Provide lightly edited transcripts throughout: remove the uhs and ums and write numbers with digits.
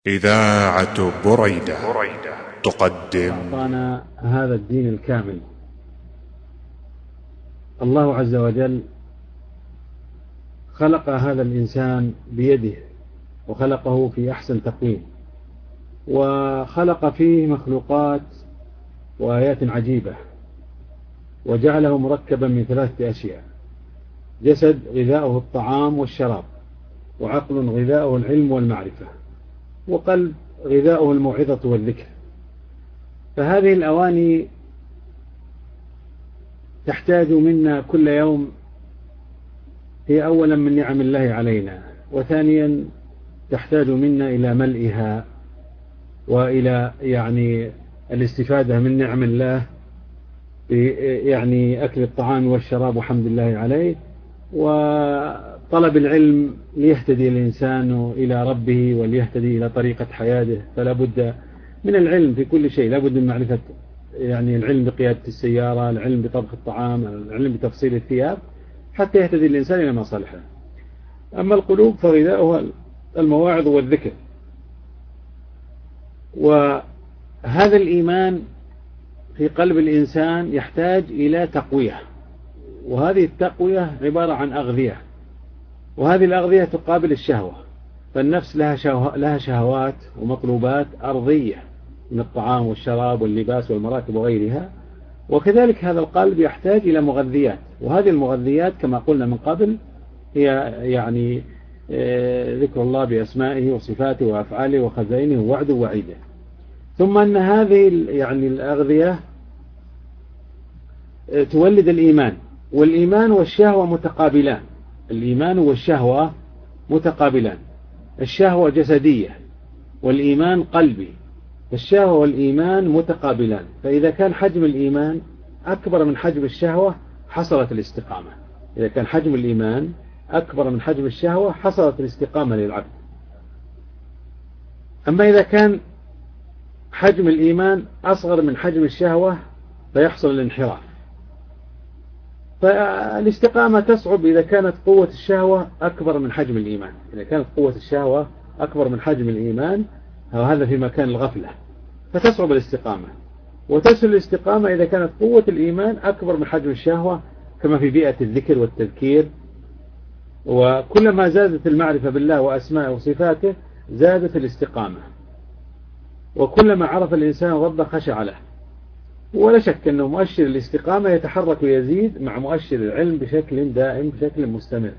إذاعة بريدة تقدم. أعطانا هذا الدين الكامل. الله عز وجل خلق هذا الإنسان بيده، وخلقه في أحسن تقويم، وخلق فيه مخلوقات وآيات عجيبة، وجعله مركبا من 3 أشياء: جسد غذاؤه الطعام والشراب، وعقل غذاؤه العلم والمعرفة، وقلب غذاؤه الموعظة والذكر. فهذه الأواني تحتاج منا كل يوم، هي أولا من نعم الله علينا، وثانيا تحتاج منا إلى ملئها وإلى الاستفادة من نعم الله، أكل الطعام والشراب وحمد الله عليه، وطلب العلم ليهتدي الإنسان إلى ربه وليهتدي إلى طريقة حياته. فلا بد من العلم في كل شيء، لا بد من معرفة العلم بقيادة السيارة، العلم بطبخ الطعام، العلم بتفصيل الثياب، حتى يهتدي الإنسان إلى مصالحه. أما القلوب فغذاؤها المواعظ والذكر. وهذا الإيمان في قلب الإنسان يحتاج إلى تقوية، وهذه التقوية عبارة عن أغذية، وهذه الأغذية تقابل الشهوة. فالنفس لها شهوات ومطلوبات أرضية من الطعام والشراب واللباس والمراكب وغيرها، وكذلك هذا القلب يحتاج إلى مغذيات، وهذه المغذيات كما قلنا من قبل هي ذكر الله بأسمائه وصفاته وأفعاله وخزائنه ووعده ووعيده. ثم أن هذه الأغذية تولد الإيمان، والإيمان والشهوة متقابلان. الإيمان والشهوة متقابلان، الشهوة جسدية والإيمان قلبي، فالشهوة والإيمان متقابلان. فإذا كان حجم الإيمان أكبر من حجم الشهوة حصلت الاستقامة. إذا كان حجم الإيمان أكبر من حجم الشهوة حصلت الاستقامة للعبد. أما إذا كان حجم الإيمان أصغر من حجم الشهوة فيحصل الانحراف. فالاستقامة تصعب إذا كانت قوة الشهوة أكبر من حجم الإيمان. إذا كانت قوة الشهوة أكبر من حجم الإيمان، وهذا في مكان الغفلة، فتصعب الاستقامة. وتسهل الاستقامة إذا كانت قوة الإيمان أكبر من حجم الشهوة، كما في بيئة الذكر والتذكير. وكلما زادت المعرفة بالله وأسماءه وصفاته زادت الاستقامة، وكلما عرف الإنسان ربه خشع له. ولا شك أنه مؤشر الاستقامة يتحرك ويزيد مع مؤشر العلم بشكل دائم بشكل مستمر.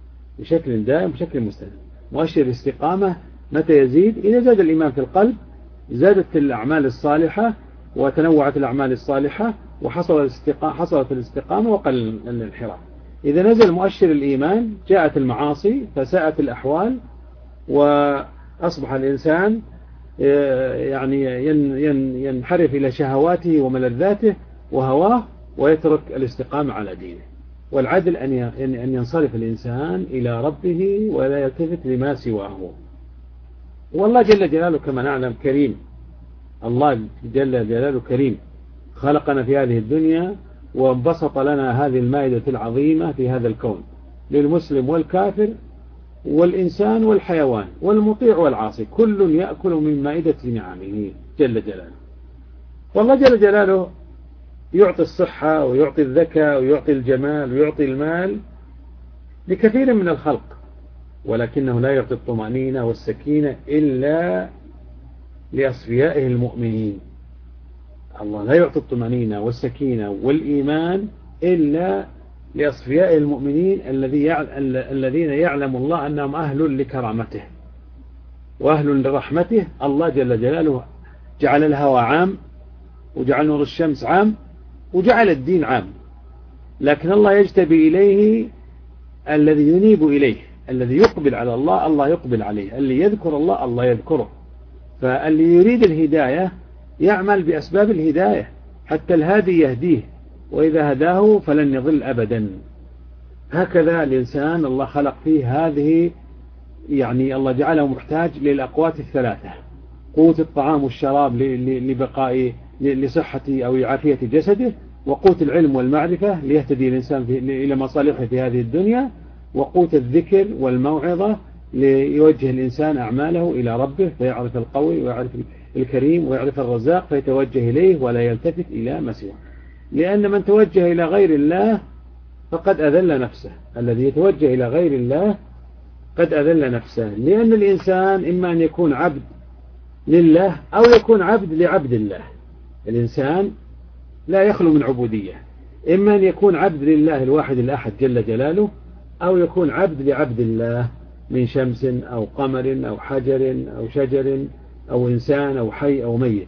مؤشر الاستقامة متى يزيد؟ إذا زاد الإيمان في القلب، زادت الأعمال الصالحة وتنوعت الأعمال الصالحة حصلت الاستقامة وقل الانحراف. إذا نزل مؤشر الإيمان جاءت المعاصي فساءت الأحوال، وأصبح الإنسان ينحرف إلى شهواته وملذاته وهواه، ويترك الاستقامة على دينه. والعدل أن ينصرف الإنسان إلى ربه ولا يلتفت لما سواه. والله جل جلاله كما نعلم كريم. الله جل جلاله كريم، خلقنا في هذه الدنيا وانبسط لنا هذه المائدة العظيمة في هذا الكون، للمسلم والكافر والإنسان والحيوان والمطيع والعاصي، كل يأكل من مائدة نعمه جل جلاله. والله جل جلاله يعطي الصحة ويعطي الذكاء ويعطي الجمال ويعطي المال لكثير من الخلق، ولكنه لا يعطي الطمأنينة والسكينة إلا لأصفيائه المؤمنين. الله لا يعطي الطمأنينة والسكينة والإيمان إلا لأصفياء المؤمنين الذين يعلم الله أنهم أهل لكرامته وأهل لرحمته. الله جل جلاله جعل الهوى عام، وجعل نور الشمس عام، وجعل الدين عام، لكن الله يجتبي إليه الذي ينيب إليه، الذي يقبل على الله الله يقبل عليه، اللي يذكر الله الله يذكره. فاللي يريد الهداية يعمل بأسباب الهداية حتى الهادي يهديه، وإذا هداه فلن يضل أبدا. هكذا الإنسان الله خلق فيه هذه، الله جعله محتاج للأقوات الثلاثة: قوة الطعام والشراب لبقاء لصحة أو عافية جسده، وقوة العلم والمعرفة ليهتدي الإنسان إلى مصالحه في هذه الدنيا، وقوة الذكر والموعظة ليوجه الإنسان أعماله إلى ربه، فيعرف القوي ويعرف الكريم ويعرف الرزاق فيتوجه إليه ولا يلتفت إلى ما سواه. لأن من توجه إلى غير الله فقد أذل نفسه. الذي يتوجه إلى غير الله قد أذل نفسه، لأن الإنسان إما أن يكون عبد لله أو يكون عبد لعبد الله. الإنسان لا يخلو من عبودية، إما أن يكون عبد لله الواحد الأحد جل جلاله، أو يكون عبد لعبد الله من شمس أو قمر أو حجر أو شجر أو إنسان أو حي أو ميت.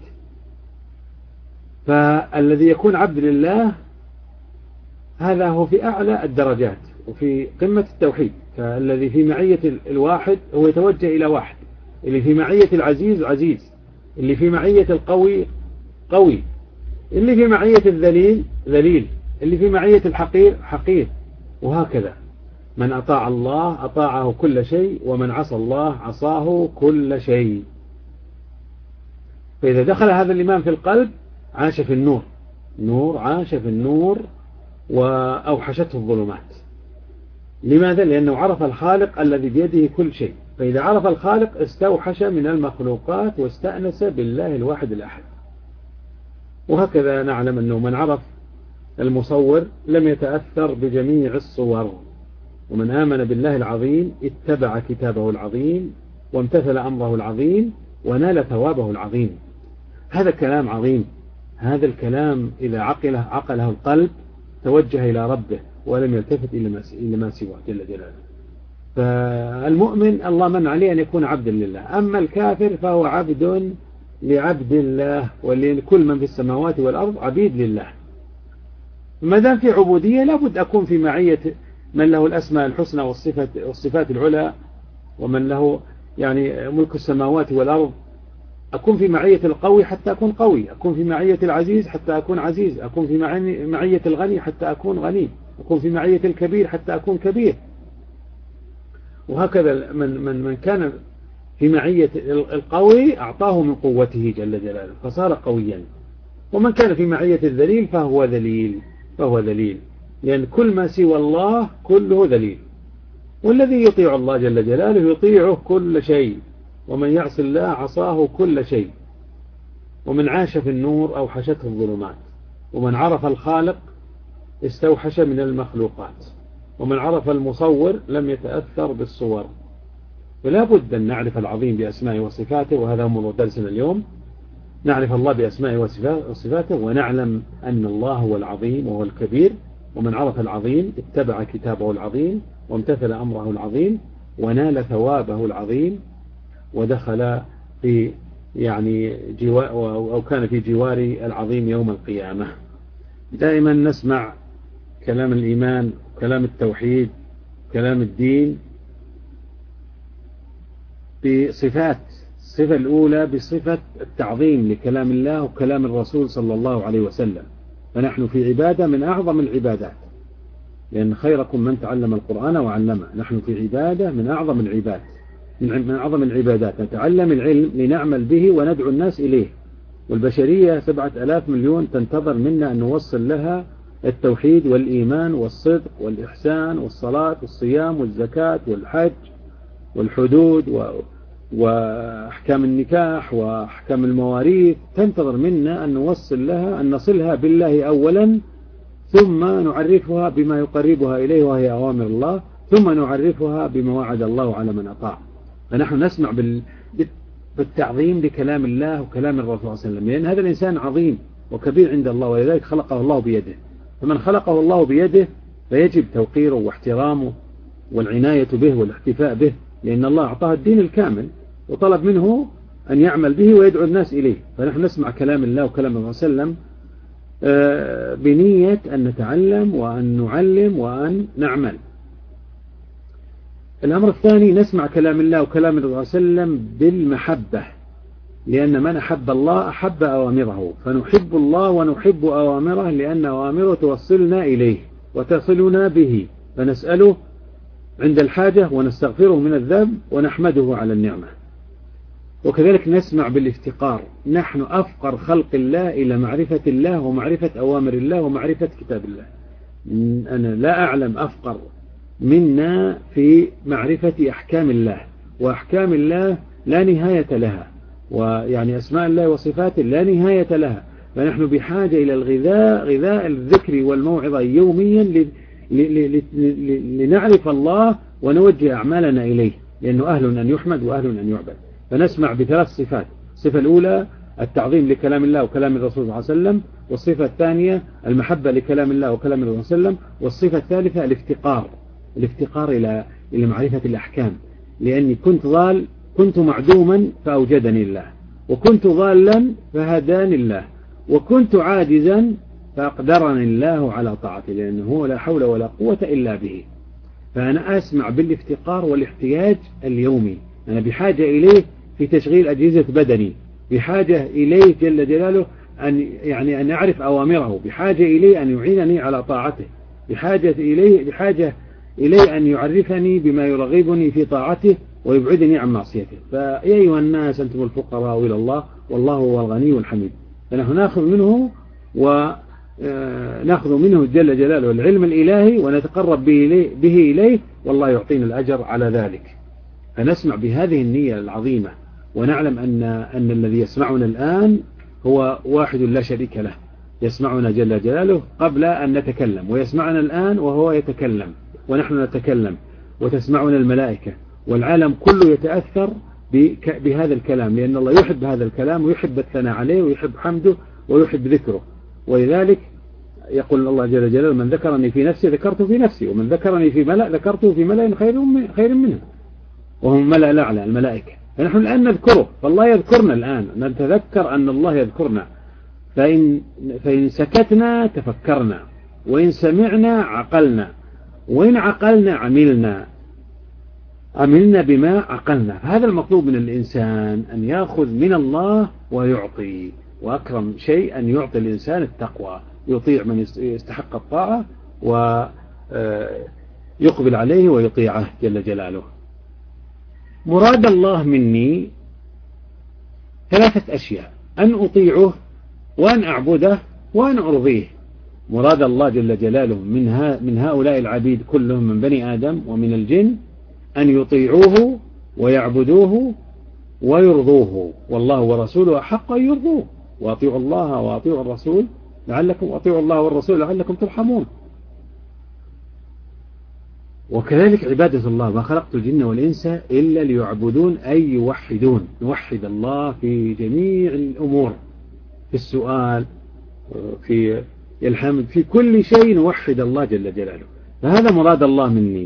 فالذي يكون عبد لله هذا هو في أعلى الدرجات وفي قمة التوحيد. فالذي في معية الواحد هو يتوجه إلى واحد، اللي في معية العزيز عزيز، اللي في معية القوي قوي، اللي في معية الذليل ذليل، اللي في معية الحقير حقير، وهكذا. من أطاع الله أطاعه كل شيء، ومن عصى الله عصاه كل شيء. فإذا دخل هذا الإيمان في القلب عاش في النور، عاش في النور وأوحشته الظلمات. لماذا؟ لأنه عرف الخالق الذي بيده كل شيء. فإذا عرف الخالق استوحش من المخلوقات واستأنس بالله الواحد الأحد. وهكذا نعلم أنه من عرف المصور لم يتأثر بجميع الصور، ومن آمن بالله العظيم اتبع كتابه العظيم وامتثل أمره العظيم ونال ثوابه العظيم. هذا كلام عظيم. هذا الكلام إذا عقله القلب توجه إلى ربه ولم يلتفت إلى ما سواه جل جلاله. فالمؤمن الله من عليه أن يكون عبدا لله، أما الكافر فهو عبد لعبد الله، ولكل من في السماوات والأرض عبيد لله. ما دام في عبودية لابد أكون في معية من له الأسماء الحسنى والصفات العلى، ومن له يعني ملك السماوات والأرض. أكون في معية القوي حتى أكون قوي، أكون في معية العزيز حتى أكون عزيز، أكون في معية الغني حتى أكون غني، أكون في معية الكبير حتى أكون كبير. وهكذا من كان في معية القوي أعطاه من قوته جل جلاله فصار قويا، ومن كان في معية الذليل فهو ذليل، لأن كل ما سوى الله كله ذليل. والذي يطيع الله جل جلاله يطيعه كل شيء، ومن يعص الله عصاه كل شيء. ومن عاش في النور أوحشته الظلمات، ومن عرف الخالق استوحش من المخلوقات، ومن عرف المصور لم يتأثر بالصور. فلا بد أن نعرف العظيم بأسمائه وصفاته، وهذا موضوع درسنا اليوم. نعرف الله بأسمائه وصفاته، ونعلم أن الله هو العظيم وهو الكبير. ومن عرف العظيم اتبع كتابه العظيم وامتثل أمره العظيم ونال ثوابه العظيم، ودخل في يعني أو كان في جوار العظيم يوم القيامة. دائما نسمع كلام الإيمان، كلام التوحيد، كلام الدين بصفات. الصفة الأولى بصفة التعظيم لكلام الله وكلام الرسول صلى الله عليه وسلم. فنحن في عبادة من أعظم العبادات، لأن خيركم من تعلم القرآن وعلمه. نحن في عبادة من أعظم العبادات، نتعلم العلم لنعمل به وندعو الناس إليه. والبشرية 7,000 مليون تنتظر منا أن نوصل لها التوحيد والإيمان والصدق والإحسان والصلاة والصيام والزكاة والحج والحدود وأحكام النكاح وأحكام المواريث. تنتظر منا أن نوصل لها، أن نصلها بالله أولا، ثم نعرفها بما يقربها إليه وهي أوامر الله، ثم نعرفها بما وعد الله على من أطاع. فنحن نسمع بالتعظيم لكلام الله وكلام الرسول صلى الله عليه وسلم، لأن هذا الإنسان عظيم وكبير عند الله، ولذلك خلقه الله بيده. فمن خلقه الله بيده فيجب توقيره واحترامه والعناية به والاحتفاء به، لأن الله أعطاه الدين الكامل وطلب منه أن يعمل به ويدعو الناس إليه. فنحن نسمع كلام الله وكلام الرسول صلى الله عليه وسلم بنية أن نتعلم وأن نعلم وأن نعمل. الأمر الثاني نسمع كلام الله وكلام الرسول صلى الله عليه وسلم بالمحبة، لأن من أحب الله أحب أوامره، فنحب الله ونحب أوامره، لأن أوامره توصلنا إليه وتصلنا به، فنسأله عند الحاجة ونستغفره من الذنب ونحمده على النعمة. وكذلك نسمع بالافتقار، نحن أفقر خلق الله إلى معرفة الله ومعرفة أوامر الله ومعرفة كتاب الله. أنا لا أعلم أفقر منا في معرفة أحكام الله، وأحكام الله لا نهاية لها، ويعني أسماء الله وصفاته لا نهاية لها. فنحن بحاجة إلى غذاء الذكر والموعظة يوميا لنعرف الله ونوجه أعمالنا إليه، لأنه أهل أن يحمد وأهل أن يعبد. فنسمع بثلاث صفات: الصفة الأولى التعظيم لكلام الله وكلام الرسول صلى الله عليه وسلم، والصفة الثانية المحبة لكلام الله وكلام الرسول صلى الله عليه وسلم، والصفة الثالثة الافتقار إلى معرفة الأحكام، لأني كنت معدوما فأوجدني الله، وكنت ضالا فهداني الله، وكنت عاجزا فأقدرني الله على طاعته، لأنه هو لا حول ولا قوة إلا به. فأنا أسمع بالافتقار والاحتياج اليومي، أنا بحاجة إليه في تشغيل أجهزة بدني، بحاجة إليه جل جلاله أن أعرف أوامره، بحاجة إليه أن يعينني على طاعته، بحاجة إليه أن يعرفني بما يرغبني في طاعته ويبعدني عن معصيته. فيا أيها الناس أنتم الفقراء إلى الله والله هو الغني الحميد. فنحن نأخذ منه جل جلاله العلم الإلهي ونتقرب به إليه، والله يعطينا الأجر على ذلك. فنسمع بهذه النية العظيمة، ونعلم أن الذي يسمعنا الآن هو واحد لا شريك له، يسمعنا جل جلاله قبل أن نتكلم، ويسمعنا الآن وهو يتكلم ونحن نتكلم، وتسمعنا الملائكة، والعالم كله يتأثر بهذا الكلام، لأن الله يحب هذا الكلام ويحب الثناء عليه ويحب حمده ويحب ذكره. ولذلك يقول الله جل جلاله: من ذكرني في نفسي ذكرته في نفسي، ومن ذكرني في ملأ ذكرته في ملأ خير منه، وهم ملأ الأعلى الملائكة. فنحن الآن نذكره، فالله يذكرنا الآن، نتذكر أن الله يذكرنا. فإن سكتنا تفكرنا، وإن سمعنا عقلنا، وإن عقلنا عملنا بما عقلنا. هذا المطلوب من الإنسان، أن يأخذ من الله ويعطي، وأكرم شيء أن يعطي الإنسان التقوى، يطيع من يستحق الطاعة ويقبل عليه ويطيعه جل جلاله. مراد الله مني ثلاثة أشياء: أن أطيعه، وأن أعبده، وأن أرضيه. مراد الله جل جلاله من هؤلاء العبيد كلهم من بني آدم ومن الجن أن يطيعوه ويعبدوه ويرضوه، والله ورسوله أحق أن يرضوه، وأطيعوا الله وأطيعوا الرسول وأطيعوا الله والرسول لعلكم ترحمون. وكذلك عبادة الله: ما خلقت الجن والإنس إلا ليعبدون، أي يوحدون، نوحد الله في جميع الأمور، في السؤال، في الحمد، في كل شيء نوحد الله جل جلاله. فهذا مراد الله مني،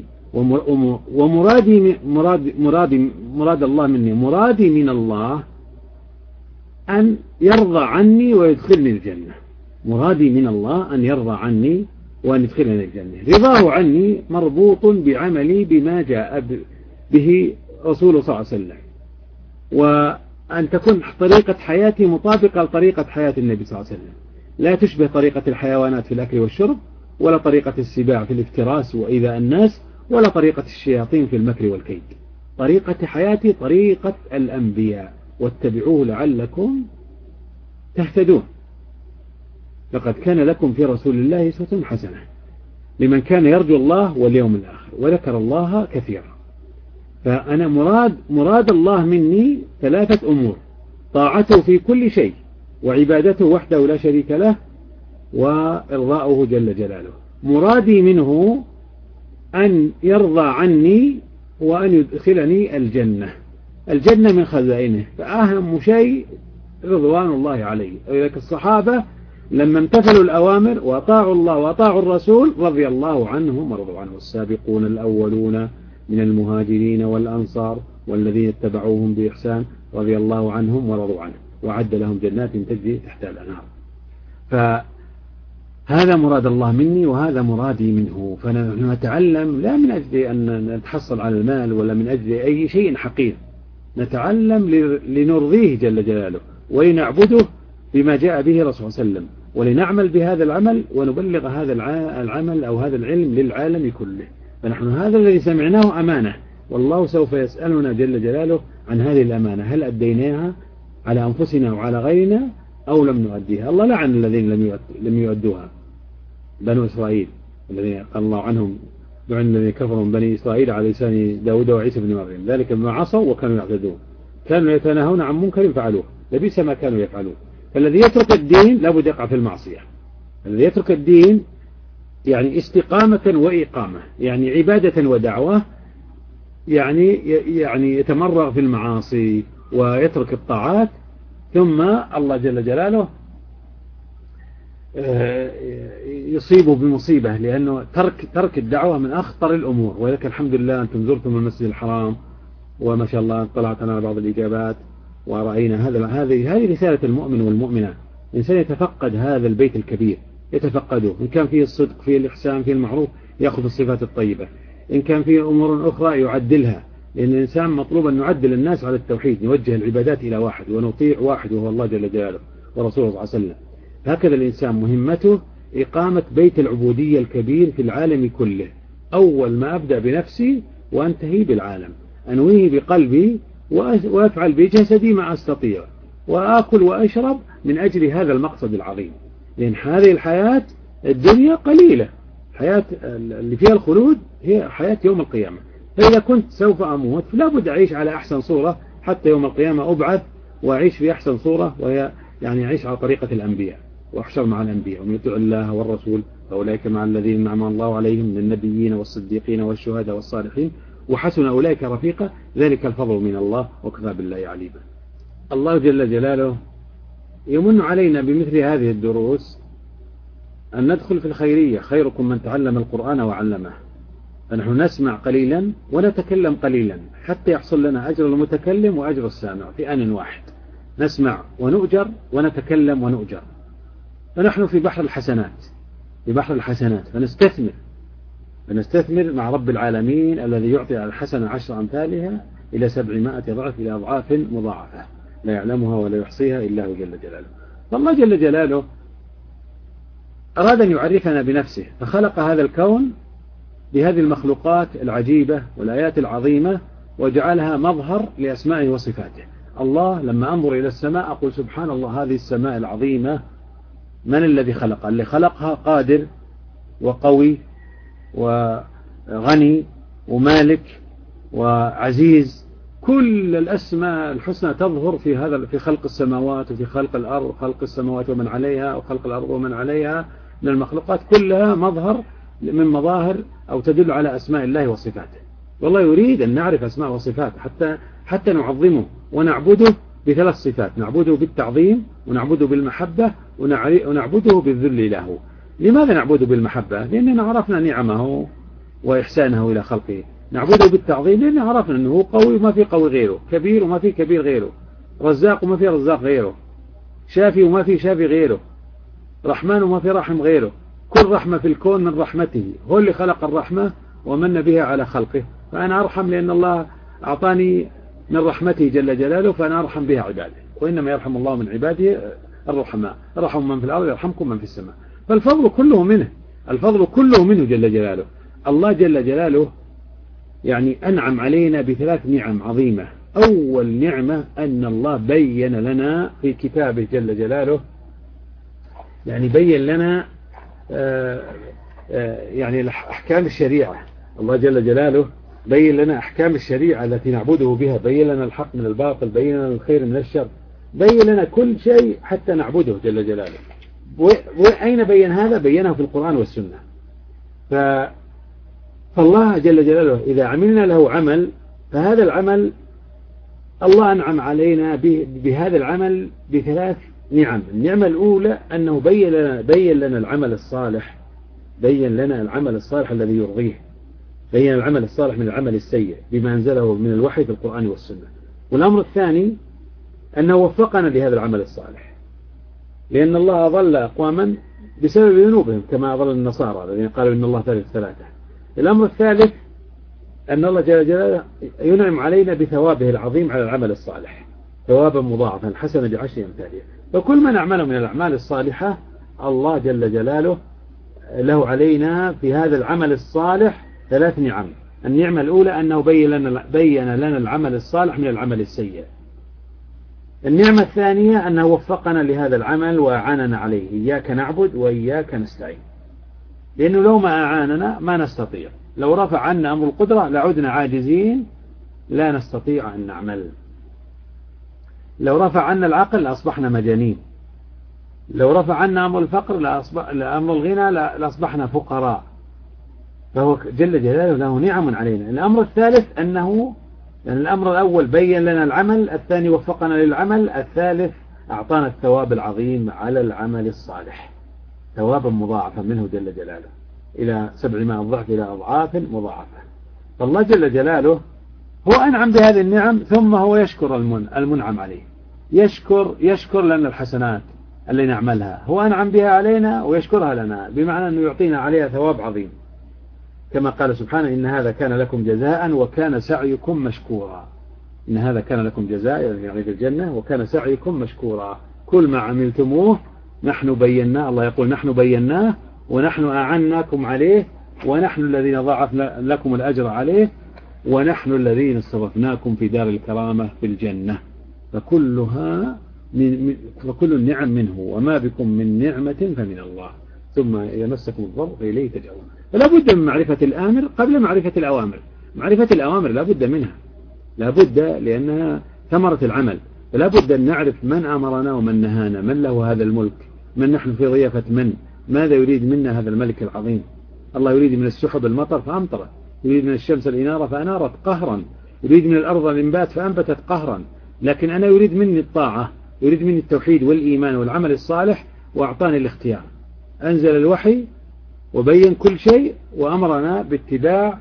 مراد الله مني، مرادي من الله أن يرضى عني ويدخلني الجنة. مرادي من الله أن يرضى عني وأن يدخلني الجنة. رضاه عني مربوط بعملي بما جاء به رسوله صلى الله عليه وسلم، وأن تكون طريقة حياتي مطابقة لطريقة حياة النبي صلى الله عليه وسلم، لا تشبه طريقة الحيوانات في الأكل والشرب، ولا طريقة السباع في الافتراس وإيذاء الناس، ولا طريقة الشياطين في المكر والكيد. طريقة حياتي طريقة الأنبياء، واتبعوه لعلكم تهتدون. لقد كان لكم في رسول الله أسوة حسنة لمن كان يرجو الله واليوم الآخر وذكر الله كثيرا. فأنا مراد الله مني ثلاثة أمور: طاعته في كل شيء، وعبادته وحده لا شريك له، وإرضاؤه جل جلاله. مرادي منه أن يرضى عني وأن يدخلني الجنة من خزائنه. فأهم شيء رضوان الله عليه. ولذلك الصحابة لما امتثلوا الأوامر وأطاعوا الله وأطاعوا الرسول رضي الله عنهم ورضوا عنه. السابقون الأولون من المهاجرين والأنصار والذين اتبعوهم بإحسان رضي الله عنهم ورضوا عنه، وعد لهم جنات تجري تحت الأنهار. فهذا مراد الله مني وهذا مرادي منه. فنحن نتعلم لا من أجل أن نتحصل على المال ولا من أجل أي شيء حقير، نتعلم لنرضيه جل جلاله ولنعبده بما جاء به رسول صلى الله عليه وسلم، ولنعمل بهذا العمل ونبلغ هذا العمل أو هذا العلم للعالم كله. فنحن هذا الذي سمعناه أمانة، والله سوف يسألنا جل جلاله عن هذه الأمانة، هل أديناها على أنفسنا وعلى غيرنا أو لم نؤديها. الله لعن الذين لم يؤدوها، بنو إسرائيل الذين قال الله عنهم لعن الذين كفروا من بني إسرائيل على لسان داود وعيسى بن مريم ذلك بما عصوا وكانوا يعتدون كانوا يتناهون عن منكر فعلوه لبئس ما كانوا يفعلون. فالذي يترك الدين لابد يقع في المعصية. الذي يترك الدين يعني استقامة وإقامة، يعني عبادة ودعوة، يعني يتمرغ في المعاصي ويترك الطاعات، ثم الله جل جلاله يصيبه بمصيبة، لأنه ترك الدعوة من أخطر الأمور. ولكن الحمد لله أنتم زرتم المسجد الحرام وما شاء الله طلعت على بعض الإجابات ورأينا هذه رسالة المؤمن والمؤمنة. الإنسان يتفقد هذا البيت الكبير، يتفقده، إن كان فيه الصدق، فيه الإحسان، فيه المعروف، يأخذ الصفات الطيبة، إن كان فيه أمور أخرى يعدلها، لأن الإنسان مطلوب أن نعدل الناس على التوحيد، نوجه العبادات إلى واحد ونطيع واحد وهو الله جل جلاله ورسوله صلى الله عليه وسلم. هكذا الإنسان مهمته إقامة بيت العبودية الكبير في العالم كله. أول ما أبدأ بنفسي وأنتهي بالعالم، أنويه بقلبي وأفعل بجسدي ما أستطيع، وآكل وأشرب من أجل هذا المقصد العظيم. لأن هذه الحياة الدنيا قليلة، حياة اللي فيها الخلود هي حياة يوم القيامة. فإذا كنت سوف أموت فلا بد أعيش على أحسن صورة حتى يوم القيامة أبعث وأعيش في أحسن صورة، وهي يعني أعيش على طريقة الأنبياء وأحشر مع الأنبياء. ومن يطع الله والرسول فأولئك مع الذين أنعم الله عليهم من النبيين والصديقين والشهداء والصالحين وحسن أولئك رفيقا ذلك الفضل من الله وكفى بالله عليما. الله جل جلاله يمن علينا بمثل هذه الدروس أن ندخل في الخيرية، خيركم من تعلم القرآن وعلمه. فنحن نسمع قليلا ونتكلم قليلا حتى يحصل لنا أجر المتكلم وأجر السامع في آن واحد. نسمع ونؤجر ونتكلم ونؤجر. فنحن في بحر الحسنات، فنستثمر مع رب العالمين الذي يعطي على الحسنة 10 أمثالها إلى 700 ضعف إلى أضعاف مضاعفة لا يعلمها ولا يحصيها إلا هو جل جلاله. فالله جل جلاله أراد أن يعرفنا بنفسه، فخلق هذا الكون بهذه المخلوقات العجيبة والآيات العظيمة وجعلها مظهر لأسمائه وصفاته. الله لما أنظر إلى السماء أقول سبحان الله، هذه السماء العظيمة من الذي خلقها؟ اللي خلقها قادر وقوي وغني ومالك وعزيز. كل الأسماء الحسنى تظهر في خلق السماوات وفي خلق الأرض، خلق السماوات ومن عليها وخلق الأرض ومن عليها من المخلوقات، كلها مظهر من مظاهر أو تدل على أسماء الله وصفاته. والله يريد أن نعرف أسماء وصفاته حتى نعظمه ونعبده ب3 صفات: نعبده بالتعظيم، ونعبده بالمحبة، ونعبده بالذل له. لماذا نعبده بالمحبة؟ لأننا عرفنا نعمه وإحسانه إلى خلقه. نعبده بالتعظيم لأننا عرفنا أنه قوي وما في قوي غيره، كبير وما في كبير غيره، رزاق وما في رزاق غيره، شافي وما في شافي غيره، رحمن وما في رحم غيره. كل رحمة في الكون من رحمته، هو اللي خلق الرحمة ومن بها على خلقه. فأنا أرحم لأن الله أعطاني من رحمته جل جلاله، فأنا أرحم بها عباده. وإنما يرحم الله من عباده الرحماء، رحم من في الأرض يرحمكم من في السماء. فالفضل كله منه، الفضل كله منه جل جلاله. الله جل جلاله يعني أنعم علينا ب3 نعم عظيمة. أول نعمة أن الله بين لنا في كتابه جل جلاله، يعني بين لنا يعني أحكام الشريعة. الله جل جلاله بين لنا أحكام الشريعة التي نعبده بها، بين لنا الحق من الباطل، بين لنا الخير من الشر، بين لنا كل شيء حتى نعبده جل جلاله. وأين بين هذا؟ بينه في القرآن والسنة. فالله جل جلاله إذا عملنا له عمل، فهذا العمل الله أنعم علينا بهذا العمل ب3 نعم. النعمة الأولى أنه بين لنا العمل الصالح، بين لنا العمل الصالح الذي يرضيه، بين العمل الصالح من العمل السيء بما أنزله من الوحي في القرآن والسنة. والأمر الثاني أنه وفقنا لهذا العمل الصالح، لأن الله أضل أقواما بسبب ذنوبهم كما أضل النصارى الذين قالوا إن الله ثالث ثلاثة. الأمر الثالث أن الله جل جلاله ينعم علينا بثوابه العظيم على العمل الصالح، ثوابا مضاعفا حسنا ب10 أمثالها. فكل ما نعمله من الأعمال الصالحة الله جل جلاله له علينا في هذا العمل الصالح 3 نعم. النعمة الأولى أنه بين لنا العمل الصالح من العمل السيء. النعمة الثانية أنه وفقنا لهذا العمل وأعاننا عليه. إياك نعبد وإياك نستعين، لأنه لو ما أعاننا ما نستطيع. لو رفع عنا أمر القدرة لعدنا عاجزين لا نستطيع أن نعمل. لو رفع عنا العقل لأصبحنا مجانين. لو رفع عنا أمر الفقر لأمر الغنى لأصبحنا فقراء. فهو جل جلاله له نعم علينا. الأمر الثالث أنه يعني الأمر الأول بين لنا العمل، الثاني وفقنا للعمل، الثالث أعطانا الثواب العظيم على العمل الصالح، ثوابا مضاعفا منه جل جلاله إلى 700 ضعف إلى أضعاف مضاعفة. فالله جل جلاله هو أنعم بهذه النعم، ثم هو يشكر المنعم عليه، يشكر لنا الحسنات اللي نعملها، هو أنعم بها علينا ويشكرها لنا، بمعنى أنه يعطينا عليها ثواب عظيم، كما قال سبحانه إن هذا كان لكم جزاء وكان سعيكم مشكورا. إن هذا كان لكم جزاء يعني في الجنة وكان سعيكم مشكورا. كل ما عملتموه نحن بيناه، الله يقول نحن بيناه ونحن أعناكم عليه ونحن الذين ضاعفنا لكم الأجر عليه ونحن الذين استضفناكم في دار الكرامة في الجنة. فكلها وكل النعم منه، وما بكم من نعمة فمن الله، ثم يمسكم الضر فإليه تجعون. فلا بد من معرفة الآمر قبل معرفة الأوامر. معرفة الأوامر لا بد منها، لا بد، لأنها ثمرة العمل. فلا بد أن نعرف من أمرنا ومن نهانا، من له هذا الملك، من نحن في ضيافة من، ماذا يريد منا هذا الملك العظيم. الله يريد من السحب المطر فأمطرت، يريد من الشمس الإنارة فأنارت قهرا، يريد من الأرض الإنبات فأنبتت قهرا. لكن أنا يريد مني الطاعة، يريد مني التوحيد والإيمان والعمل الصالح، وأعطاني الاختيار. أنزل الوحي وبين كل شيء، وأمرنا باتباع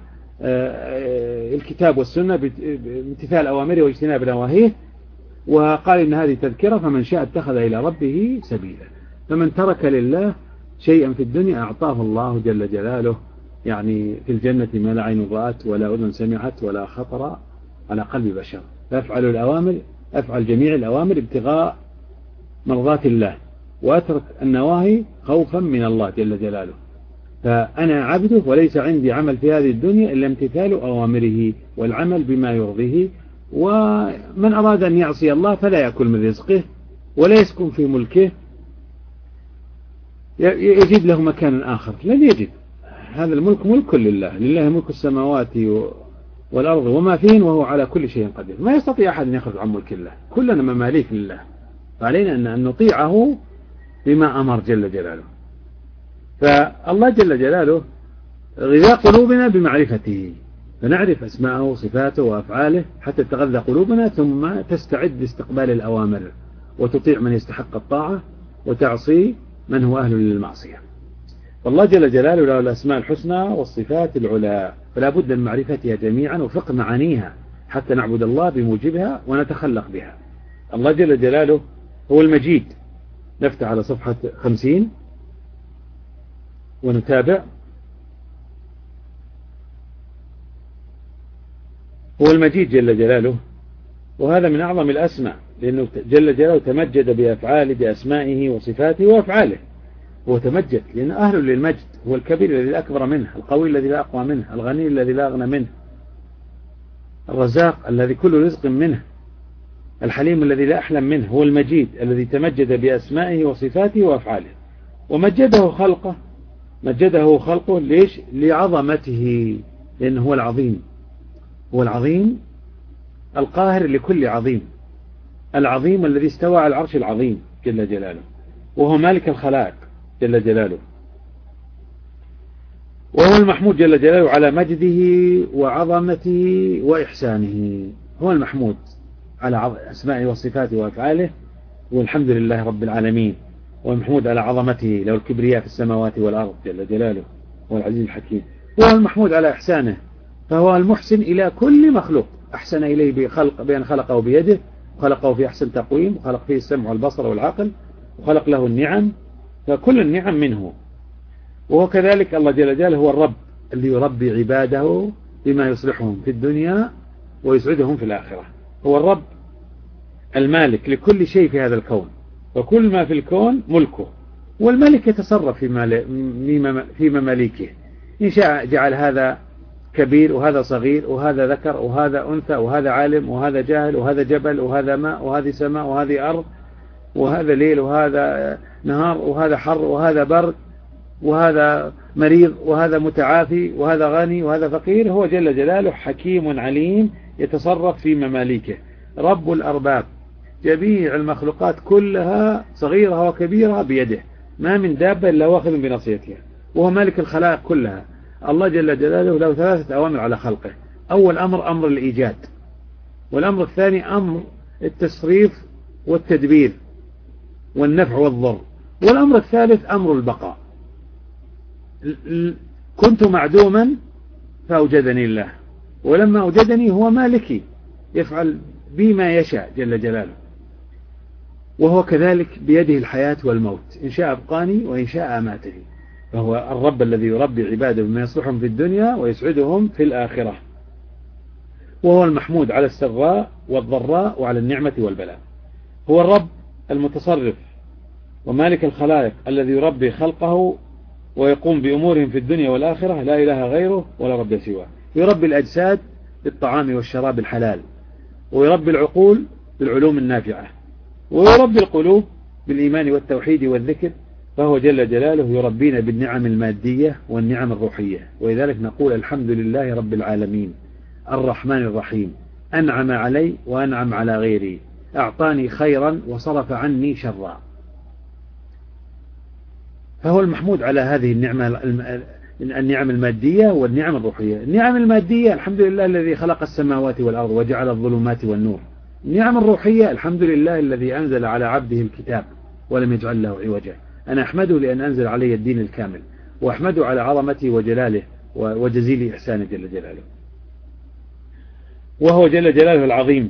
الكتاب والسنة، بامتثال أوامره واجتناب نواهيه، وقال إن هذه تذكرة فمن شاء اتخذ إلى ربه سبيلا. فمن ترك لله شيئا في الدنيا أعطاه الله جل جلاله يعني في الجنة ما لا عين رأت ولا أذن سمعت ولا خطر على قلب بشر. فأفعل الأوامر، أفعل جميع الأوامر ابتغاء مرضات الله، وأترك النواهي خوفا من الله جل جلاله. فأنا عبده وليس عندي عمل في هذه الدنيا إلا امتثال أوامره والعمل بما يرضيه. ومن أراد أن يعصي الله فلا يأكل من رزقه ولا يسكن في ملكه، يجد له مكان آخر، لن يجد. هذا الملك ملك لله، لله ملك السماوات والأرض وما فيهن وهو على كل شيء قدير. ما يستطيع أحد أن يخرج عن ملك الله، كلنا مماليك لله، فعلينا أن نطيعه بما أمر جل جلاله. فالله جل جلاله غذاء قلوبنا بمعرفته، فنعرف أسماءه وصفاته وأفعاله حتى تغذى قلوبنا، ثم تستعد لاستقبال الأوامر وتطيع من يستحق الطاعة وتعصي من هو أهل للمعصية. فالله جل جلاله له الأسماء الحسنى والصفات العلى، فلا بد من معرفتها جميعا وفقه معانيها حتى نعبد الله بموجبها ونتخلق بها. الله جل جلاله هو المجيد. نفتح على صفحة 50 ونتابع. هو المجيد جل جلاله، وهذا من أعظم الأسماء، لأنه جل جلاله تمجد بأفعاله بأسمائه وصفاته وأفعاله. هو تمجد لأنه أهل للمجد، هو الكبير الذي لا أكبر منه، القوي الذي لا أقوى منه، الغني الذي لا أغنى منه، الرزاق الذي كل رزق منه، الحليم الذي لا أحلم منه. هو المجيد الذي تمجد بأسمائه وصفاته وأفعاله. ومجده خلقه، مجده خلقه ليش؟ لعظمته، لأنه هو العظيم، هو العظيم القاهر لكل عظيم، العظيم الذي استوى على العرش العظيم جل جلاله، وهو مالك الخلائق جل جلاله، وهو المحمود جل جلاله على مجده وعظمته وإحسانه. هو المحمود على أسمائه وصفاته وأفعاله، والحمد لله رب العالمين. والمحمود على عظمته، له الكبرياء في السماوات والأرض جل جلاله، هو العزيز الحكيم. وهو المحمود على إحسانه، فهو المحسن إلى كل مخلوق، أحسن إليه بأن خلقه بيده، وخلقه في أحسن تقويم، وخلق فيه السمع والبصر والعقل، وخلق له النعم، فكل النعم منه. وهو كذلك الله جل جلاله هو الرب الذي يربي عباده بما يصلحهم في الدنيا ويسعدهم في الآخرة. هو الرب المالك لكل شيء في هذا الكون، وكل ما في الكون ملكه، والملك يتصرف في مماليكه. إن شاء جعل هذا كبير وهذا صغير، وهذا ذكر وهذا أنثى، وهذا عالم وهذا جاهل، وهذا جبل وهذا ماء، وهذه سماء وهذه أرض، وهذا ليل وهذا نهار، وهذا حر وهذا برد. وهذا مريض وهذا متعافي وهذا غني وهذا فقير. هو جل جلاله حكيم عليم يتصرف في مماليكه، رب الأرباب، جميع المخلوقات كلها صغيرها وكبيرها بيده، ما من دابة إلا واخذ بنصيتها، وهو مالك الخلائق كلها. الله جل جلاله له 3 أوامر على خلقه. أول أمر أمر الإيجاد، والأمر الثاني أمر التصريف والتدبير والنفع والضر، والأمر الثالث أمر البقاء. كنت معدوما فأوجدني الله، ولما أوجدني هو مالكي يفعل بي ما يشاء جل جلاله، وهو كذلك بيده الحياة والموت، إن شاء أبقاني وإن شاء أماتني. فهو الرب الذي يربي عباده بما يصلحهم في الدنيا ويسعدهم في الآخرة، وهو المحمود على السراء والضراء وعلى النعمة والبلاء. هو الرب المتصرف ومالك الخلائق الذي يربي خلقه ويقوم بأمورهم في الدنيا والآخرة، لا إله غيره ولا رب سواه. يربي الأجساد بالطعام والشراب الحلال، ويربي العقول بالعلوم النافعة، ويربي القلوب بالإيمان والتوحيد والذكر. فهو جل جلاله يربينا بالنعم المادية والنعم الروحية، ولذلك نقول الحمد لله رب العالمين الرحمن الرحيم، أنعم علي وأنعم على غيري، أعطاني خيرا وصرف عني شرا. فهو المحمود على هذه النعم المادية والنعم الروحية. النعم المادية الحمد لله الذي خلق السماوات والأرض وجعل الظلمات والنور. النعم الروحية الحمد لله الذي أنزل على عبده الكتاب ولم يجعل له عوجا. أنا أحمده لأن أنزل علي الدين الكامل، وأحمده على عظمته وجلاله وجزيل إحسانه جل جلاله. وهو جل جلاله العظيم،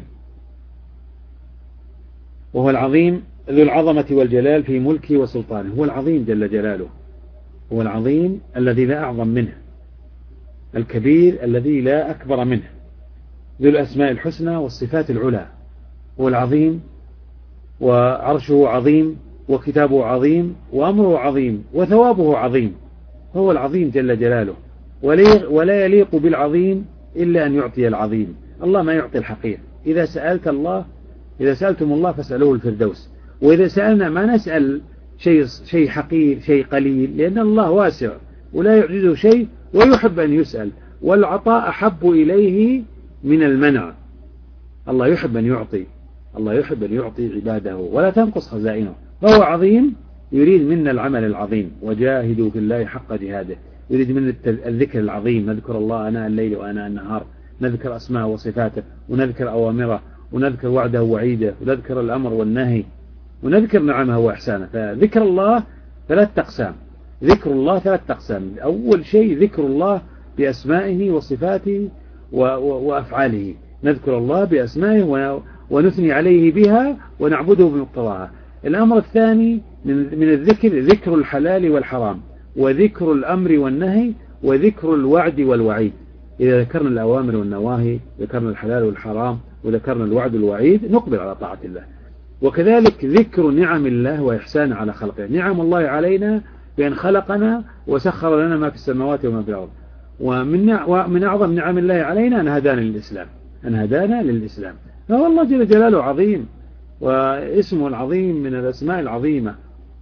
وهو العظيم ذو العظمة والجلال في ملكه وسلطانه. هو العظيم جل جلاله، هو العظيم الذي لا أعظم منه، الكبير الذي لا أكبر منه، ذو الأسماء الحسنى والصفات العلى. هو العظيم، وعرشه عظيم، وكتابه عظيم، وأمره عظيم، وثوابه عظيم. هو العظيم جل جلاله، ولا يليق بالعظيم إلا أن يعطي العظيم. الله ما يعطي الحقير. إذا سألتم الله فاسألوه الفردوس. وإذا سألنا ما نسأل شيء حقير، شيء قليل، لأن الله واسع ولا يعجزه شيء، ويحب أن يسأل، والعطاء أحب إليه من المنع. الله يحب أن يعطي، الله يحب أن يعطي عباده ولا تنقص خزائنه. فهو عظيم، يريد منا العمل العظيم، وجاهدوا في الله حق جهاده. يريد منا الذكر العظيم، نذكر الله آناء الليل وآناء النهار، نذكر أسماءه وصفاته، ونذكر أوامره، ونذكر وعده ووعيده، ونذكر الأمر والنهي، ونذكر نعمه وإحسانه. فذكر الله 3 أقسام. ذكر الله 3 أقسام. أول شيء ذكر الله بأسمائه وصفاته وأفعاله، نذكر الله بأسمائه ونثني عليه بها ونعبده بمقتضاها. الأمر الثاني من الذكر ذكر الحلال والحرام، وذكر الأمر والنهي، وذكر الوعد والوعيد. إذا ذكرنا الأوامر والنواهي، ذكرنا الحلال والحرام، وذكرنا الوعد والوعيد، نقبل على طاعة الله. وكذلك ذكر نعم الله وإحسان على خلقه، نعم الله علينا بأن خلقنا وسخر لنا ما في السماوات وما في الأرض. ومن أعظم نعم الله علينا أن هدانا للإسلام. فهو الله جل جلاله عظيم، واسمه العظيم من الأسماء العظيمة.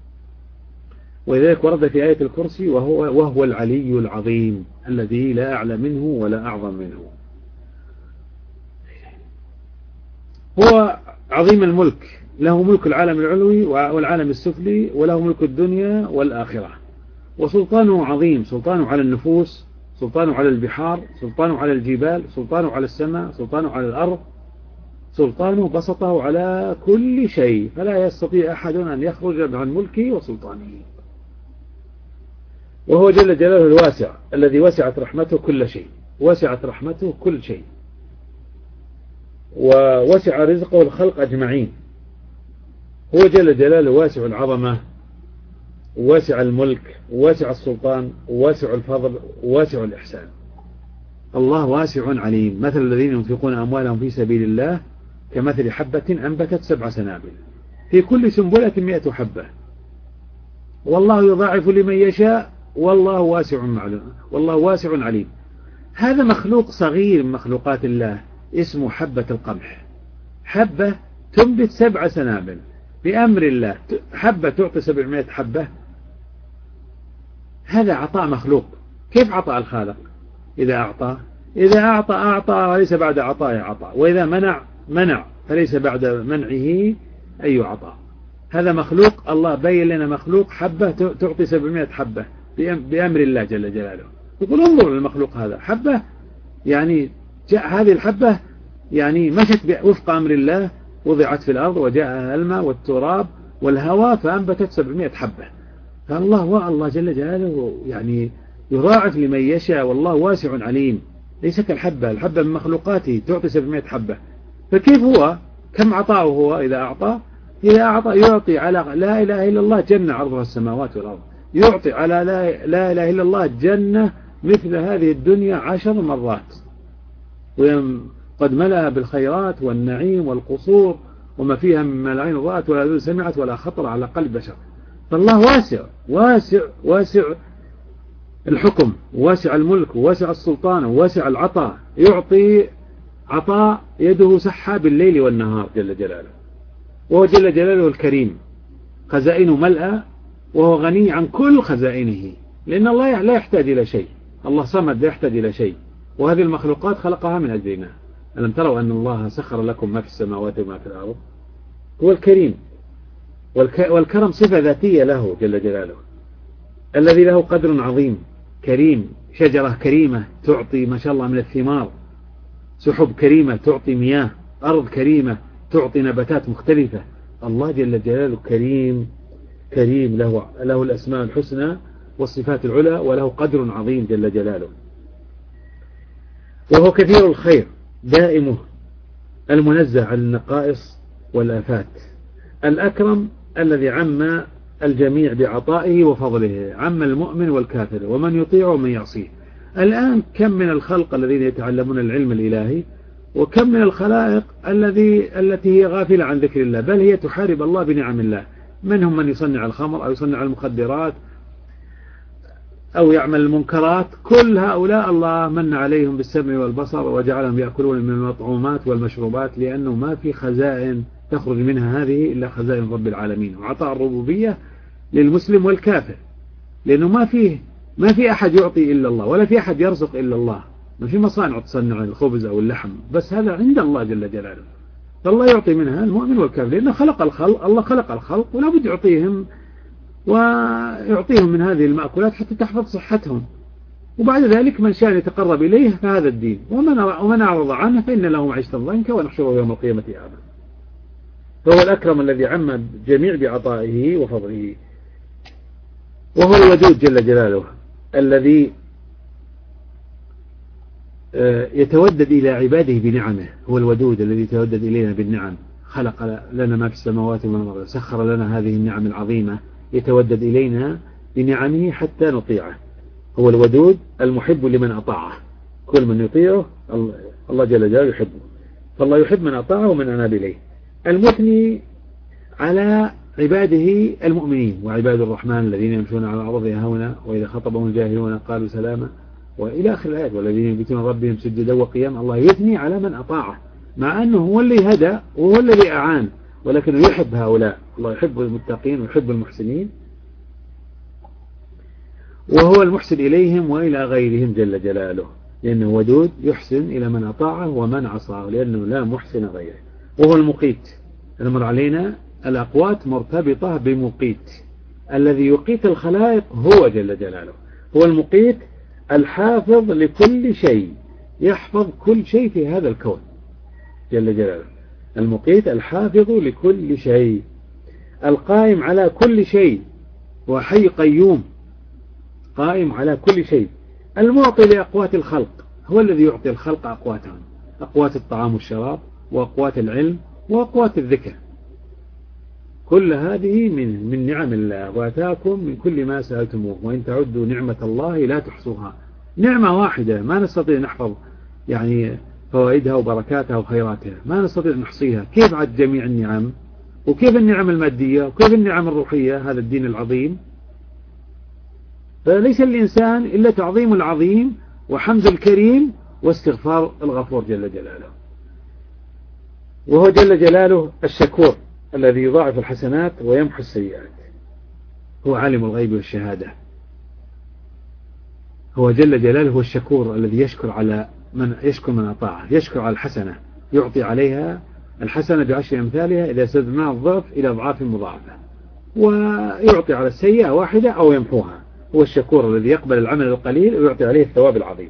ولذلك ورد في آية الكرسي وهو العلي العظيم الذي لا أعلى منه ولا أعظم منه. هو عظيم الملك، له ملك العالم العلوي والعالم السفلي، وله ملك الدنيا والآخرة. وسلطانه عظيم، سلطانه على النفوس، سلطانه على البحار، سلطانه على الجبال، سلطانه على السماء، سلطانه على الأرض، سلطانه بسطه على كل شيء، فلا يستطيع أحد أن يخرج عن ملكه وسلطانه. وهو جل جلاله الواسع الذي وسعت رحمته كل شيء، وسعت رحمته كل شيء، ووسع رزقه الخلق أجمعين. هو جل جلاله واسع العظمة، واسع الملك، واسع السلطان، واسع الفضل، واسع الإحسان. الله واسع عليم. مثل الذين ينفقون أموالهم في سبيل الله كمثل حبة أنبتت 7 سنابل في كل سنبلة 100 حبة، والله يضاعف لمن يشاء، والله واسع عليم. هذا مخلوق صغير من مخلوقات الله اسمه حبة القمح، حبة تنبت 7 سنابل بأمر الله. حبة تعطي 700 حبة، هذا عطاء مخلوق. كيف عطاء الخالق؟ إذا أعطى وليس بعد عطاء عطاء، وإذا منع فليس بعد منعه أي عطاء. هذا مخلوق. الله بين لنا مخلوق حبة تعطي 700 حبة بأمر الله جل جلاله. يقول انظر للمخلوق هذا حبة، يعني جاء هذه الحبة يعني مشت وفق أمر الله، وضعت في الأرض وجاءها الماء والتراب والهواء فأنبتت 700 حبة. فالله جل جلاله يعني يضاعف لمن يشاء، والله واسع عليم. ليس كالحبة، الحبة من مخلوقاته تعطي 700 حبة. فكيف هو؟ كم عطاؤه هو إذا أعطى يعطي على لا إله إلا الله جنة عرضها السماوات والأرض، يعطي على لا إله إلا الله جنة مثل هذه الدنيا 10 مرات، وقد ملأ بالخيرات والنعيم والقصور وما فيها مما لا عين رأت ولا أذن سمعت ولا خطر على قلب بشر. فالله واسع الحكم، واسع الملك، واسع السلطان، واسع العطاء، يعطي عطاء يده سحى بالليل والنهار جل جلاله. وهو جل جلاله الكريم، خزائنه ملأى، وهو غني عن كل خزائنه، لأن الله لا يحتاج إلى شيء. الله صمد لا يحتاج إلى شيء، وهذه المخلوقات خلقها من أجلنا. ألم تروا أن الله سخر لكم ما في السماوات وما في الأرض؟ هو الكريم، والكرم صفة ذاتية له جل جلاله، الذي له قدر عظيم. كريم، شجرة كريمة تعطي ما شاء الله من الثمار، سحب كريمة تعطي مياه، أرض كريمة تعطي نباتات مختلفة. الله جل جلاله كريم له الأسماء الحسنى والصفات العلى، وله قدر عظيم جل جلاله. وهو كثير الخير دائمه، المنزه عن النقائص والآفات، الأكرم الذي عم الجميع بعطائه وفضله، عم المؤمن والكافر ومن يطيعه ومن يعصيه. الآن كم من الخلق الذين يتعلمون العلم الإلهي، وكم من الخلائق التي هي غافلة عن ذكر الله، بل هي تحارب الله بنعم الله. منهم من يصنع الخمر أو يصنع المخدرات أو يعمل المنكرات، كل هؤلاء الله من عليهم بالسمع والبصر وجعلهم يأكلون من المطعومات والمشروبات، لأنه ما في خزائن تخرج منها هذه إلا خزائن رب العالمين. وعطاء الربوبية للمسلم والكافر، لأنه ما في أحد يعطي إلا الله، ولا في أحد يرزق إلا الله. ما في مصانع تصنع الخبز أو اللحم، بس هذا عند الله جل جلاله. فالله يعطي منها المؤمن والكافر، لأنه خلق الخلق، الله خلق الخلق ولا بد يعطيهم، ويعطيهم من هذه المأكولات حتى تحفظ صحتهم. وبعد ذلك من شاء يتقرب إليه فهذا الدين، ومن أعرض عنه فإن له معيشة ضنكا ونحشره يوم القيامة أعمى. فهو الأكرم الذي عم الجميع بعطائه وفضله. وهو الودود جل جلاله الذي يتودد إلى عباده بنعمه. هو الودود الذي يتودد إلينا بالنعم، خلق لنا ما في السماوات وما في الأرض، سخر لنا هذه النعم العظيمة، يتودد إلينا بنعمه حتى نطيعه. هو الودود المحب لمن أطاعه، كل من يطيعه الله جل جلاله يحبه. فالله يحب من أطاعه ومن أناب إليه. المثني على عباده المؤمنين، وعباد الرحمن الذين يمشون على الأرض هونا وإذا خطبهم الجاهلون قالوا سلاما، وإلى آخر الآيات. والذين يبيتون ربهم سجدا وقياما. الله يثني على من أطاعه، مع أنه هو اللي هدى وهو الذي أعان، ولكنه يحب هؤلاء. الله يحب المتقين ويحب المحسنين، وهو المحسن إليهم وإلى غيرهم جل جلاله، لأنه ودود يحسن إلى من أطاعه ومن عصاه، لأنه لا محسن غيره. وهو المقيت. نمر علينا الأقوات مرتبطة بمقيت، الذي يقيت الخلائق هو جل جلاله. هو المقيت الحافظ لكل شيء، يحفظ كل شيء في هذا الكون جل جلاله. المقيت الحافظ لكل شيء، القائم على كل شيء، وحي قيوم قائم على كل شيء. المعطي لأقوات الخلق، هو الذي يعطي الخلق أقواتهم، أقوات الطعام والشراب، وأقوات العلم، وأقوات الذكر. كل هذه من نعم الله، وآتاكم من كل ما سألتموه وإن تعدوا نعمة الله لا تحصوها. نعمة واحدة ما نستطيع نحفظ يعني فوائدها وبركاتها وخيراتها، ما نستطيع نحصيها. كيف عد جميع النعم، وكيف النعم المادية، وكيف النعم الروحية، هذا الدين العظيم. فليس الإنسان إلا تعظيم العظيم وحمد الكريم واستغفار الغفور جل جلاله. وهو جل جلاله الشكور الذي يضاعف الحسنات ويمحو السيئات. هو عالم الغيب والشهادة، هو جل جلاله هو الشكور الذي يشكر من أطاعه، يشكر على الحسنة، يعطي عليها الحسنة ب10 أمثالها إذا استدمناها الضعف إلى أضعاف مضاعفة، ويعطي على السيئة واحدة أو يمحوها. هو الشكور الذي يقبل العمل القليل ويعطي عليه الثواب العظيم.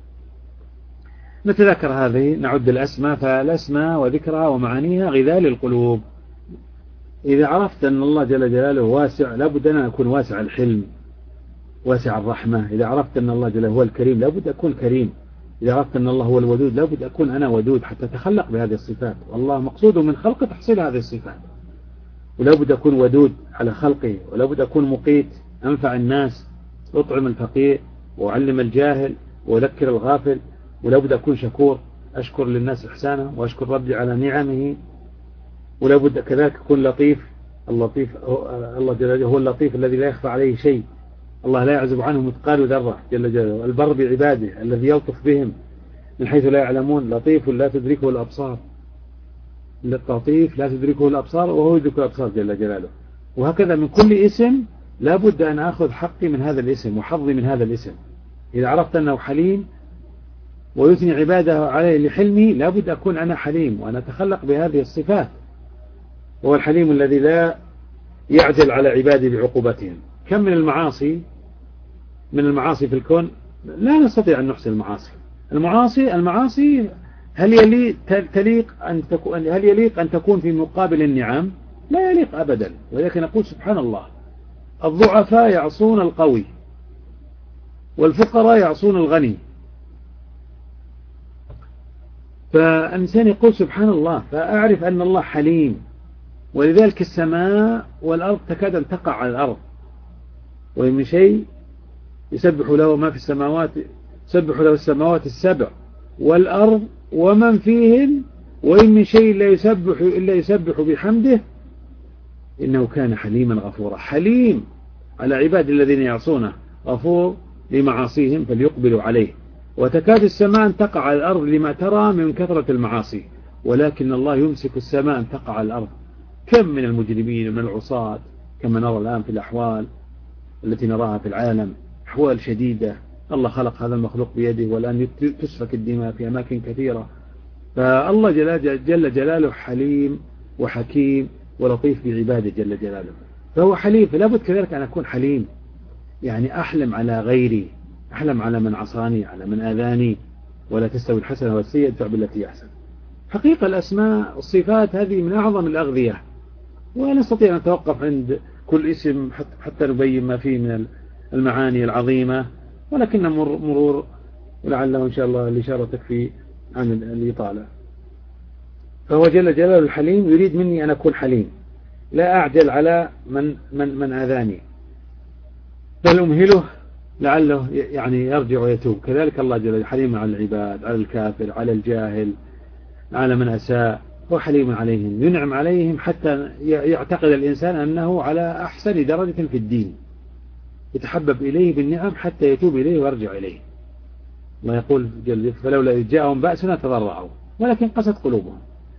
نتذكر هذه، نعد الأسماء، فالأسماء وذكرها ومعانيها غذاء للقلوب. إذا عرفت أن الله جل جلاله واسع، لابد أن أكون واسع الحلم واسع الرحمة. إذا عرفت أن الله جل هو الكريم، لابد أكون كريم. إذا عرفت أن الله هو الودود، لابد أكون أنا ودود حتى تخلق بهذه الصفات. والله مقصوده من خلقه تحصيل هذه الصفات. ولابد أكون ودود على خلقه، ولابد أكون مقيت أنفع الناس، أطعم الفقير وأعلم الجاهل وأذكر الغافل. ولابد أكون شكور، أشكر للناس إحسانه وأشكر ربي على نعمه. ولابد كذلك أكون لطيف. اللطيف الله جل جلاله هو اللطيف الذي لا يخفى عليه شيء. الله لا يعزب عنه مثقال ذرة جل جلاله. البر بعباده الذي يلطف بهم من حيث لا يعلمون. لطيف لا تدركه الأبصار، لطيف لا تدركه الأبصار وهو يدرك الأبصار جل جلاله. وهكذا من كل اسم لابد أن أخذ حقي من هذا الاسم وحظي من هذا الاسم. إذا عرفت أنه حليم ويثني عباده عليه لحلمه، لابد أكون أنا حليم وأنا أتخلق بهذه الصفات. وهو الحليم الذي لا يعجل على عباده بعقوبتهم. كم من المعاصي في الكون لا نستطيع أن نحصي المعاصي هل يليق أن تكون في مقابل النعم؟ لا يليق أبدا. ولكن نقول سبحان الله، الضعفاء يعصون القوي والفقراء يعصون الغني. فالإنسان يقول سبحان الله، فأعرف أن الله حليم. ولذلك السماء والأرض تكاد أن تقع على الأرض، وإن من شيء يسبح له ما في السماوات، يسبح له السماوات السبع والأرض ومن فيهن، وإن من شيء إلا يسبح بحمده إنه كان حليما غفورا. حليم على عباد الذين يعصونه، غفور لمعاصيهم فليقبلوا عليه. وتكاد السماء أن تقع على الأرض لما ترى من كثرة المعاصي، ولكن الله يمسك السماء أن تقع على الأرض. كم من المجرمين ومن العصاة كما نرى الآن في الأحوال التي نراها في العالم، أحوال شديدة. الله خلق هذا المخلوق بيده، والآن تسفك الدماء في أماكن كثيرة. فالله جل جلاله حليم وحكيم ولطيف بعباده جل جلاله. فهو حليم، فلا بد كذلك أن أكون حليم، يعني أحلم على غيري، أحلم على من عصاني، على من آذاني. ولا تستوي الحسنة والسيئة، ادفع بالتي أحسن. حقيقة الأسماء والصفات هذه من أعظم الأغذية، ونستطيع أن نتوقف عند كل اسم حتى نبين ما فيه من المعاني العظيمة، ولكن مرور ولعله إن شاء الله الإشارة تكفي عن الإطالة. فهو جل جلاله الحليم، يريد مني أن أكون حليم، لا أعجل على من آذاني، بل أمهله لعله يعني يرجع ويتوب. كذلك الله جل حليم على العباد، على الكافر، على الجاهل، على من أساء، هو حليم عليهم، ينعم عليهم حتى يعتقد الإنسان أنه على أحسن درجة في الدين، يتحبب إليه بالنعم حتى يتوب إليه ويرجع إليه. الله يقول جل فلولا إذ جاءهم بأسنا تضرعوا ولكن قست قلوبهم.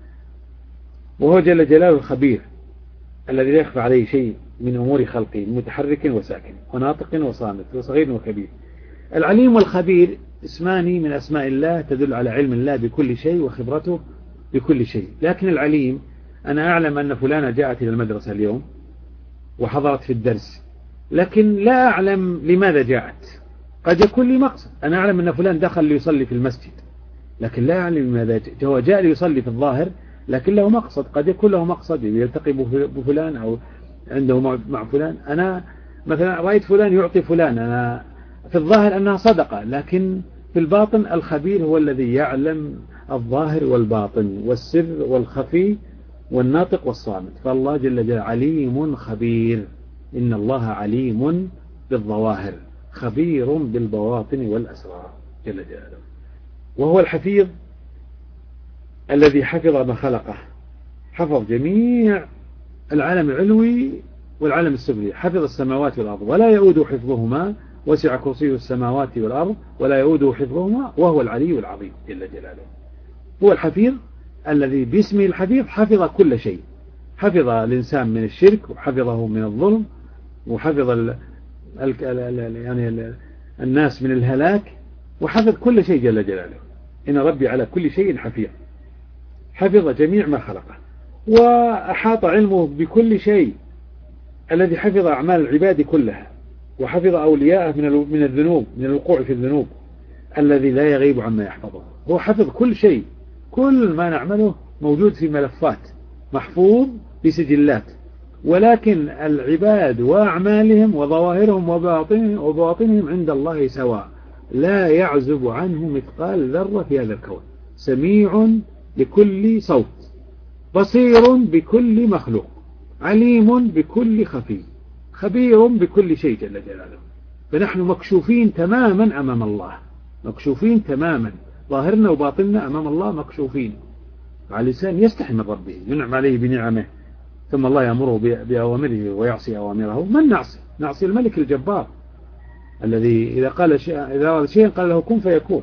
وهو جل جلاله الخبير الذي لا يخفى عليه شيء من أمور خلقه، متحرك وساكن وناطق وصامت وصغير وكبير. العليم والخبير اسمان من أسماء الله تدل على علم الله بكل شيء وخبرته بكل شيء. لكن العليم، أنا أعلم أن فلانة جاءت إلى المدرسة اليوم وحضرت في الدرس، لكن لا أعلم لماذا جاءت. قد يكون لي مقصد، أنا أعلم أن فلان دخل ليصلي في المسجد، لكن لا أعلم لماذا جاء. هو جاء ليصلي في الظاهر، لكن له مقصد، قد يكون له مقصد يلتقي بفلان أو عنده مع فلان. أنا مثلا رأيت فلان يعطي فلان، أنا في الظاهر أنها صدقة، لكن في الباطن الخبير هو الذي يعلم الظاهر والباطن والسر والخفي والناطق والصامت. فالله جل جلاله عليم خبير، إن الله عليم بالظواهر خبير بالبواطن والأسرار جل جلاله. وهو الحفيظ الذي حفظ ما خلقه، حفظ جميع العالم العلوي والعالم السفلي، حفظ السماوات والأرض ولا يؤود حفظهما، وسع كرسيه السماوات والأرض ولا يؤود حفظهما، وهو العلي العظيم جل جلاله. هو الحفيظ الذي باسمه الحفيظ حفظ كل شيء، حفظ الإنسان من الشرك، وحفظه من الظلم، وحفظ يعني الناس من الهلاك، وحفظ كل شيء جل جلاله. إن ربي على كل شيء حفيظ، حفظ جميع ما خلقه، وأحاط علمه بكل شيء، الذي حفظ أعمال العباد كلها، وحفظ أولياءه من الذنوب، من الوقوع في الذنوب، الذي لا يغيب عما يحفظه. هو حفظ كل شيء، كل ما نعمله موجود في ملفات، محفوظ بسجلات. ولكن العباد وأعمالهم وظواهرهم وباطنهم عند الله سواء، لا يعزب عنه مثقال ذرة في هذا الكون، سميع لكل صوت، بصير بكل مخلوق، عليم بكل خفي، خبير بكل شيء جل جلاله. فنحن مكشوفين تماما أمام الله، مكشوفين تماما، ظاهرنا وباطننا أمام الله مكشوفين. الإنسان يستحي من ربه، ينعم عليه بنعمه، ثم الله يأمره بأوامره ويعصي أوامره. من نعصي؟ نعصي الملك الجبار، الذي إذا قال إذا أراد شيئا قال له كن فيكون.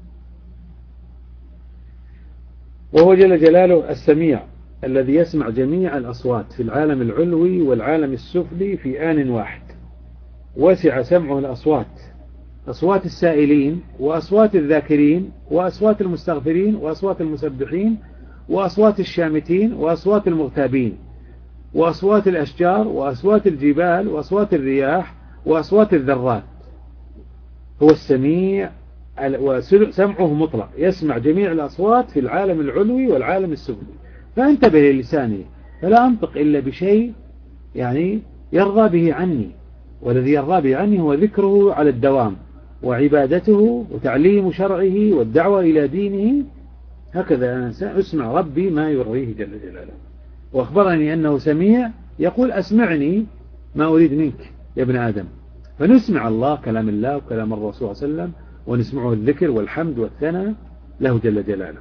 وهو جل جلاله السميع الذي يسمع جميع الأصوات في العالم العلوي والعالم السفلي في آن واحد. وسع سمعه الأصوات، أصوات السائلين، وأصوات الذاكرين، وأصوات المستغفرين، وأصوات المسبحين، وأصوات الشامتين، وأصوات المغتابين، وأصوات الأشجار، وأصوات الجبال، وأصوات الرياح، وأصوات الذرات. هو السميع، وسمعه مطلق، يسمع جميع الأصوات في العالم العلوي والعالم السفلي. فانتبه للسانه، فلا أنطق إلا بشيء يعني يرضى به عني، والذي يرضى به عني هو ذكره على الدوام، وعبادته، وتعليم شرعه، والدعوة إلى دينه. هكذا أنا أسمع ربي ما يرضيه جل جلاله. وأخبرني أنه سميع، يقول أسمعني ما أريد منك يا ابن آدم. فنسمع الله، كلام الله وكلام الرسول صلى الله عليه وسلم، ونسمعه الذكر والحمد والثناء له جل جلاله.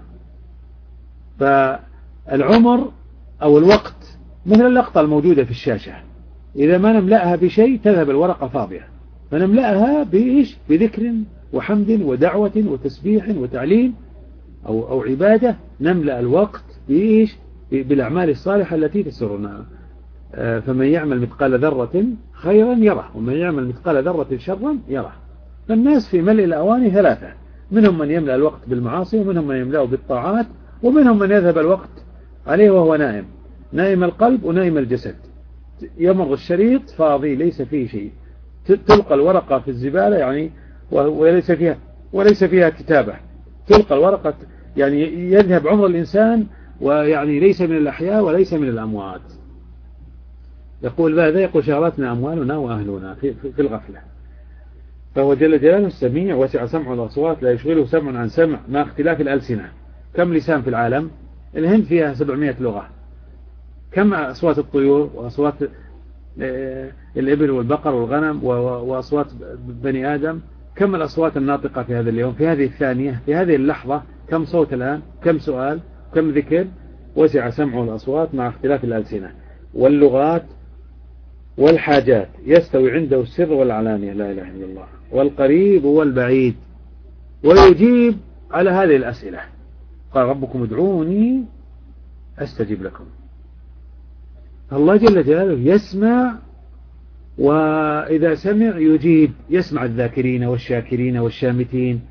فالعمر أو الوقت مثل اللقطة الموجودة في الشاشة، إذا ما نملأها بشيء تذهب الورقة فاضية، فنملأها بإيش؟ بذكر وحمد ودعوة وتسبيح وتعليم أو عبادة. نملأ الوقت بإيش؟ بالأعمال الصالحة التي تسرنا. فمن يعمل مثقال ذرة خيرا يره، ومن يعمل مثقال ذرة شرا يره. فالناس في ملء الأواني ثلاثة، منهم من يملأ الوقت بالمعاصي، ومنهم من يملأه بالطاعات، ومنهم من يذهب الوقت عليه وهو نائم، نائم القلب ونائم الجسد. يمر الشريط فاضي ليس فيه شيء، تلقى الورقة في الزبالة يعني، وليس فيها كتابة. تلقى الورقة يعني يذهب عمر الإنسان، ويعني ليس من الأحياء وليس من الأموات. يقول ماذا؟ يقول شغلتنا أموالنا وأهلنا في الغفلة. فهو جل جلاله السميع، وسع سمع الأصوات، لا يشغله سمع عن سمع، مع اختلاف الألسنة. كم لسان في العالم؟ الهند فيها 700 لغة. كم أصوات الطيور وأصوات الإبل والبقر والغنم وأصوات بني آدم؟ كم الأصوات الناطقة في هذا اليوم، في هذه الثانية، في هذه اللحظة؟ كم صوت الآن؟ كم سؤال؟ كم ذكر؟ وسع سمعه الأصوات مع اختلاف الألسنة واللغات والحاجات، يستوي عنده السر والعلانية، لا إله إلا الله، والقريب والبعيد، ويجيب على هذه الأسئلة. قال ربكم ادعوني أستجب لكم. الله جل جلاله يسمع، وإذا سمع يجيب، يسمع الذاكرين والشاكرين والشامتين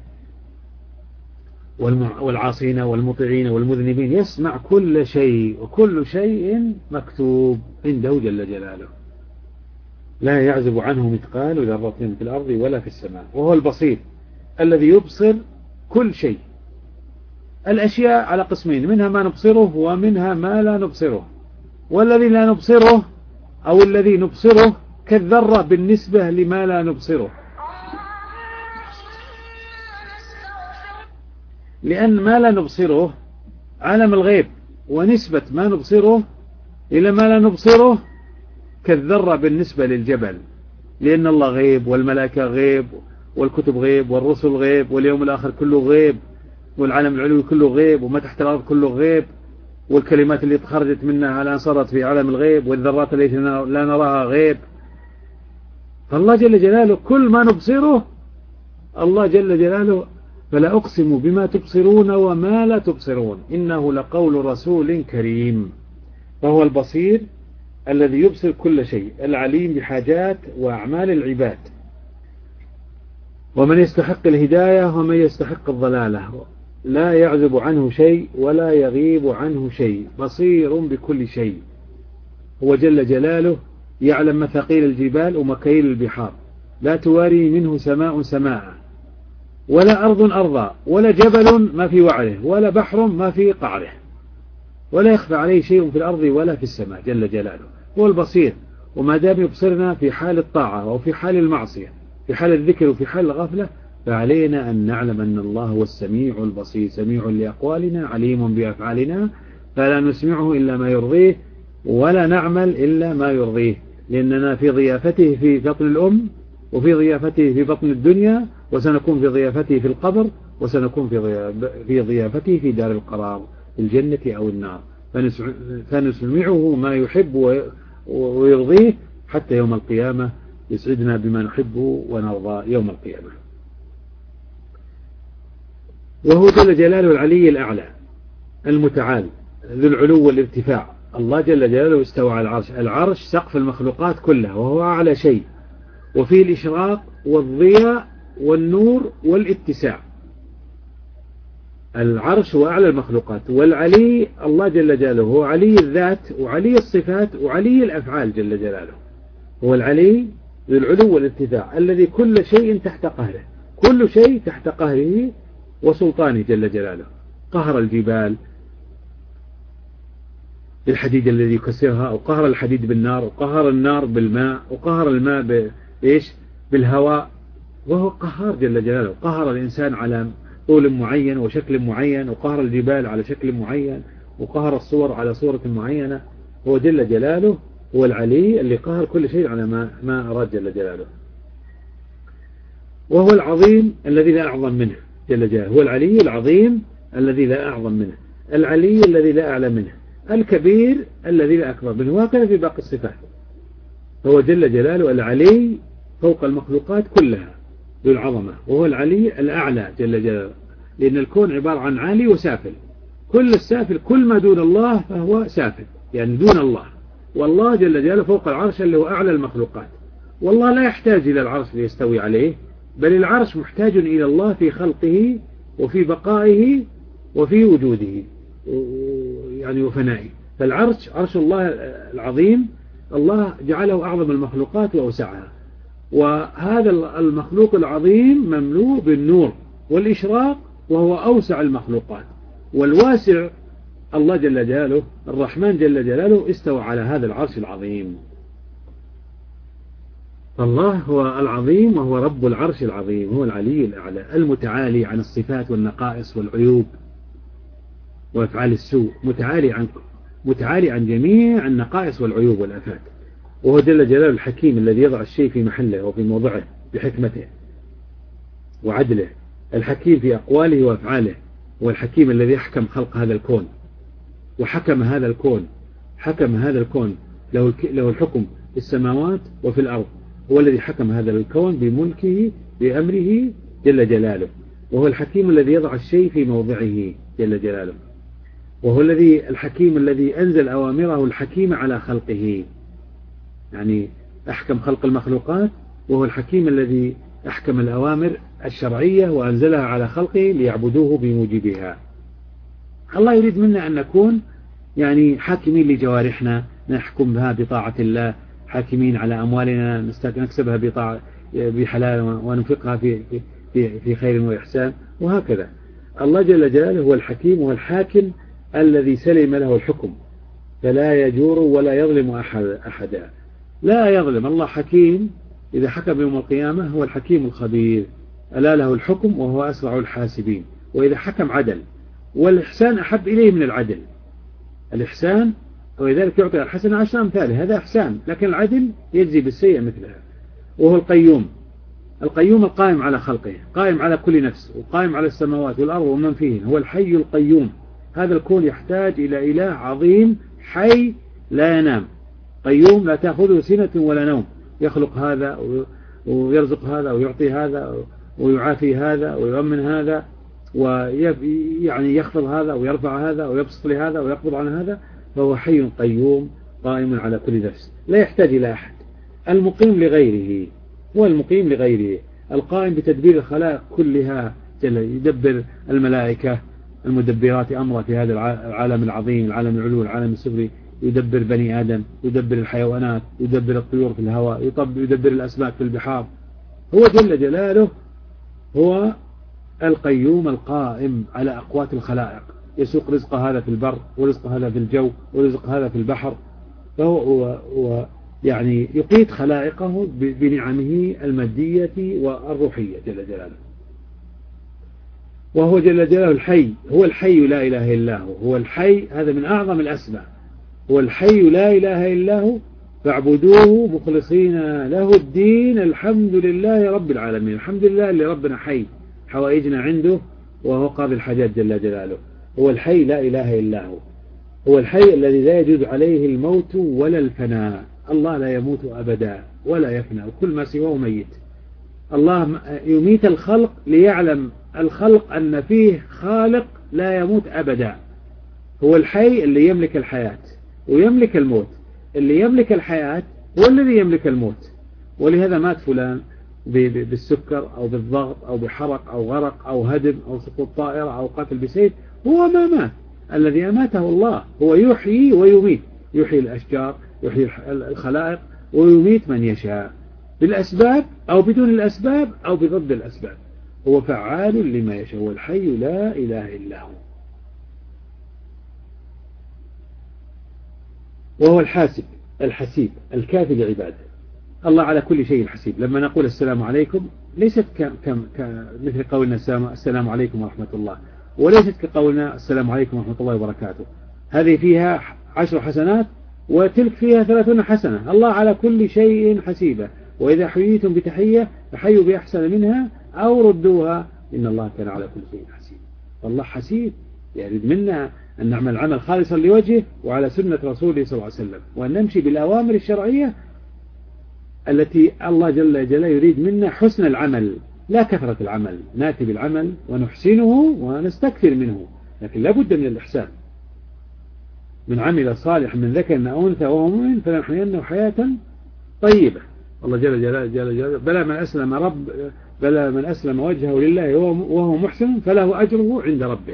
والعاصين والمطيعين والمذنبين، يسمع كل شيء، وكل شيء مكتوب عنده جل جلاله، لا يعزب عنه مثقال ذرة في الأرض ولا في السماء. وهو البصير الذي يبصر كل شيء. الأشياء على قسمين، منها ما نبصره ومنها ما لا نبصره. والذي لا نبصره أو الذي نبصره كالذرة بالنسبة لما لا نبصره، لأن ما لا نبصره عالم الغيب، ونسبة ما نبصره إلى ما لا نبصره كالذرة بالنسبة للجبل، لأن الله غيب، والملائكة غيب، والكتب غيب، والرسل غيب، واليوم الآخر كله غيب، والعالم العلوي كله غيب، وما تحت الأرض كله غيب، والكلمات اللي خرجت منها على أن صارت في عالم الغيب، والذرات التي لا نراها غيب. فالله جل جلاله كل ما نبصره، الله جل جلاله فلا أقسم بما تبصرون وما لا تبصرون إنه لقول رسول كريم. فهو البصير الذي يبصر كل شيء، العليم بحاجات وأعمال العباد. ومن يستحق الهداية ومن يستحق الضلالة، لا يعزب عنه شيء ولا يغيب عنه شيء، بصير بكل شيء. هو جل جلاله يعلم مثاقيل الجبال ومكاييل البحار، لا تواري منه سماء سماء، ولا أرض أرضا، ولا جبل ما في وعره، ولا بحر ما في قعره، ولا يخفى عليه شيء في الأرض ولا في السماء جل جلاله. هو البصير، وما دام يبصرنا في حال الطاعة أو في حال المعصية، في حال الذكر وفي حال الغفلة، فعلينا أن نعلم أن الله هو السميع البصير، سميع لأقوالنا عليم بأفعالنا، فلا نسمعه إلا ما يرضيه ولا نعمل إلا ما يرضيه، لأننا في ضيافته في بطن الأم، وفي ضيافته في بطن الدنيا، وسنكون في ضيافته في القبر، وسنكون في ضيافته في دار القرار الجنة أو النار، فنسمعه ما يحب ويرضيه حتى يوم القيامة يسعدنا بما نحب ونرضى يوم القيامة. وهو جل جلاله العلي الأعلى المتعال ذو العلو والارتفاع. الله جل جلاله استوى على العرش، العرش سقف المخلوقات كلها وهو أعلى شيء، وفيه الإشراق والضياء والنور والاتساع. العرش هو أعلى المخلوقات، والعلي الله جل جلاله هو علي الذات وعلي الصفات وعلي الأفعال جل جلاله. هو العلي ذو العلو والارتفاع الذي كل شيء تحت قهره، كل شيء تحت قهره وسلطانه جل جلاله. قهر الجبال بالحديد الذي يكسرها، أو قهر الحديد بالنار، وقهر النار بالماء، وقهر الماء بالهواء، وهو قهار جل جلاله. قهر الإنسان على طول معين وشكل معين، وقهر الجبال على شكل معين، وقهر الصور على صورة معينة. هو جل جلاله هو العلي اللي قهر كل شيء على ما أراد جل جلاله. وهو العظيم الذي لا أعظم منه جل جلاله. هو العلي العظيم الذي لا أعظم منه، العلي الذي لا أعلى منه، الكبير الذي لا أكبر منه، وهكذا في باقي الصفات. هو جل جلاله العلي فوق المخلوقات كلها ذو العظمة، وهو العلي الأعلى جل جلاله، لأن الكون عبارة عن عالي وسافل. كل السافل كل ما دون الله فهو سافل، يعني دون الله. والله جل جلاله فوق العرش اللي هو أعلى المخلوقات، والله لا يحتاج إلى العرش ليستوي عليه، بل العرش محتاج إلى الله في خلقه وفي بقائه وفي وجوده يعني وفنائه. فالعرش عرش الله العظيم، الله جعله أعظم المخلوقات وأوسعها، وهذا المخلوق العظيم مملوء بالنور والإشراق، وهو أوسع المخلوقات. والواسع الله جل جلاله الرحمن جل جلاله استوى على هذا العرش العظيم. فالله هو العظيم وهو رب العرش العظيم، هو العلي الأعلى المتعالي عن الصفات والنقائص والعيوب وأفعال السوء، متعالي عن جميع النقائص والعيوب والآفات. وهو جل جلاله الحكيم الذي يضع الشيء في محله وفي موضعه بحكمته وعدله، الحكيم في أقواله وأفعاله، والحكيم الذي يحكم خلق هذا الكون وحكم هذا الكون، حكم هذا الكون له الحكم في السماوات وفي الأرض. هو الذي حكم هذا الكون بملكه بأمره جل جلاله. وهو الحكيم الذي يضع الشيء في موضعه جل جلاله. وهو الحكيم الذي أنزل أوامره الحكيمة على خلقه، يعني أحكم خلق المخلوقات، وهو الحكيم الذي أحكم الأوامر الشرعية وأنزلها على خلقه ليعبدوه بموجبها. الله يريد منا أن نكون يعني حاكمين لجوارحنا، نحكم بها بطاعة الله، حاكمين على أموالنا نكسبها بحلال وننفقها في خير وإحسان، وهكذا. الله جل جلاله هو الحكيم وهو الحاكم الذي سلم له الحكم، فلا يجور ولا يظلم أحدا، لا يظلم. الله حكيم، إذا حكم يوم القيامة هو الحكيم الخبير، ألا له الحكم وهو أسرع الحاسبين. وإذا حكم عدل، والإحسان أحب إليه من العدل. الإحسان ولذلك يعطي الحسنة 10 أمثاله، هذا إحسان، لكن العدل يجزي بالسيئة مثلها. وهو القيوم القائم على خلقه، قائم على كل نفس، وقائم على السماوات والأرض ومن فيهن. هو الحي القيوم. هذا الكون يحتاج إلى إله عظيم حي لا ينام، قيوم لا تأخذه سنة ولا نوم، يخلق هذا ويرزق هذا ويعطي هذا ويعافي هذا ويؤمن هذا، ويعني يخفض هذا ويرفع هذا ويبسط لهذا ويقبض عن هذا. فهو حي قيوم قائم على كل نفس، لا يحتاج إلى أحد. المقيم لغيره، هو المقيم لغيره، القائم بتدبير الخلائق كلها جل، يدبر الملائكة المدبرات أمره في هذا العالم العظيم، العالم العلوي، العالم السفلي، يدبر بني آدم، يدبر الحيوانات، يدبر الطيور في الهواء، يدبر الأسماك في البحار. هو جل جلاله هو القيوم القائم على أقوات الخلائق، يسوق رزق هذا في البر، ورزق هذا في الجو، ورزق هذا في البحر. فهو يعني يقيت خلائقه بنعمه المادية والروحية جل جلاله. وهو جل جلاله الحي، هو الحي لا إله إلا هو، هو الحي، هذا من أعظم الأسماء، هو الحي لا إله إلا هو فاعبدوه مخلصين له الدين، الحمد لله رب العالمين. الحمد لله اللي ربنا حي، حوائجنا عنده وهو قاضي الحاجات جل جلاله. هو الحي لا إله إلا هو، هو الحي الذي لا يجوز عليه الموت ولا الفناء. الله لا يموت أبدا ولا يفنى، وكل ما سواه ميت. الله يميت الخلق ليعلم الخلق أن فيه خالق لا يموت أبدا. هو الحي اللي يملك الحياة ويملك الموت. اللي يملك الحياة هو الذي يملك الموت. ولهذا مات فلان بالسكر أو بالضغط أو بحرق أو غرق أو هدم أو سقوط طائرة أو قتل بسيف، هو ما مات. الذي أماته الله، هو يحيي ويميت، يحيي الأشجار، يحيي الخلائق، ويميت من يشاء بالأسباب أو بدون الأسباب أو بضد الأسباب. هو فعال لما يشاء، هو الحي لا إله إلا هو. وهو الحاسب الحسيب الكافي لعباده. الله على كل شيء حسيب. لما نقول السلام عليكم ليست مثل قولنا السلام عليكم ورحمة الله، وليست كقولنا السلام عليكم ورحمة الله وبركاته. هذه فيها 10 حسنات وتلك فيها 30 حسنة. الله على كل شيء حسيبة. وإذا حييتم بتحية فحيوا بأحسن منها أو ردوها إن الله كان على كل شيء حسيب. فالله حسيب، يريد منا أن نعمل عمل خالصا لوجهه وعلى سنة رسوله صلى الله عليه وسلم، وأن نمشي بالأوامر الشرعية التي الله جل جلاله يريد منا حسن العمل لا كثرة العمل. نأتي بالعمل ونحسنه ونستكثر منه، لكن لا بد من الإحسان. من عمل صالح من ذكر أو أنثى وهو مؤمن فلنحيينه حياة طيبة. الله جل جلاله بلى من أسلم وجهه لله وهو محسن فله أجره عند ربه.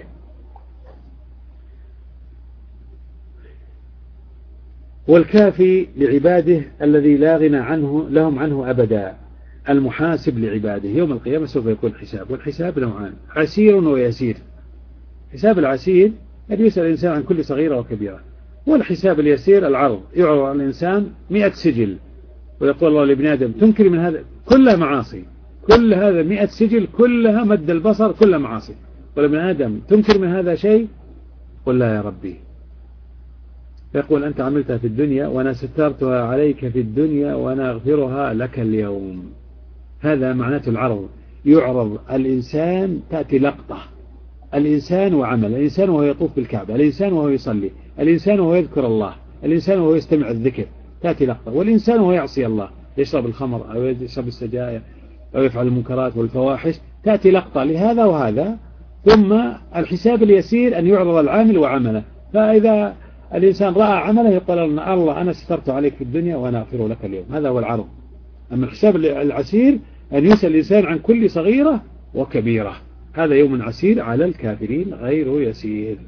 والكافي لعباده الذي لا غنى لهم عنه أبدا، المحاسب لعباده. يوم القيامة سوف يكون حساب، والحساب نوعان: عسير ويسير. حساب العسير أن يسأل الإنسان عن كل صغيرة وكبيرة، والحساب اليسير العرض، يعرض على الإنسان 100 سجل ويقول الله لابن آدم تنكر من هذا كلها معاصي، كل هذا 100 سجل كلها مد البصر كلها معاصي، ولابن آدم تنكر من هذا شيء؟ قل لا يا ربي. يقول أنت عملتها في الدنيا وأنا سترتها عليك في الدنيا وأنا أغفرها لك اليوم. هذا معناته العرض. يعرض الإنسان، تأتي لقطة، الإنسان وعمل، الإنسان وهو يطوف بالكعبة، الإنسان وهو يصلي، الإنسان وهو يذكر الله، الإنسان وهو يستمع الذكر، تأتي لقطة. والإنسان وهو يعصي الله، يشرب الخمر أو يشرب السجائر أو يفعل المنكرات والفواحش، تأتي لقطة لهذا وهذا. ثم الحساب اليسير أن يعرض العامل وعمله. فإذا الإنسان رأى عمله يقول الله أنا سترت عليك في الدنيا وأنا أغفر لك اليوم. هذا هو العرض. أما الحساب العسير أن يسأل الإنسان عن كل صغيرة وكبيرة. هذا يوم عسير على الكافرين غير يسير.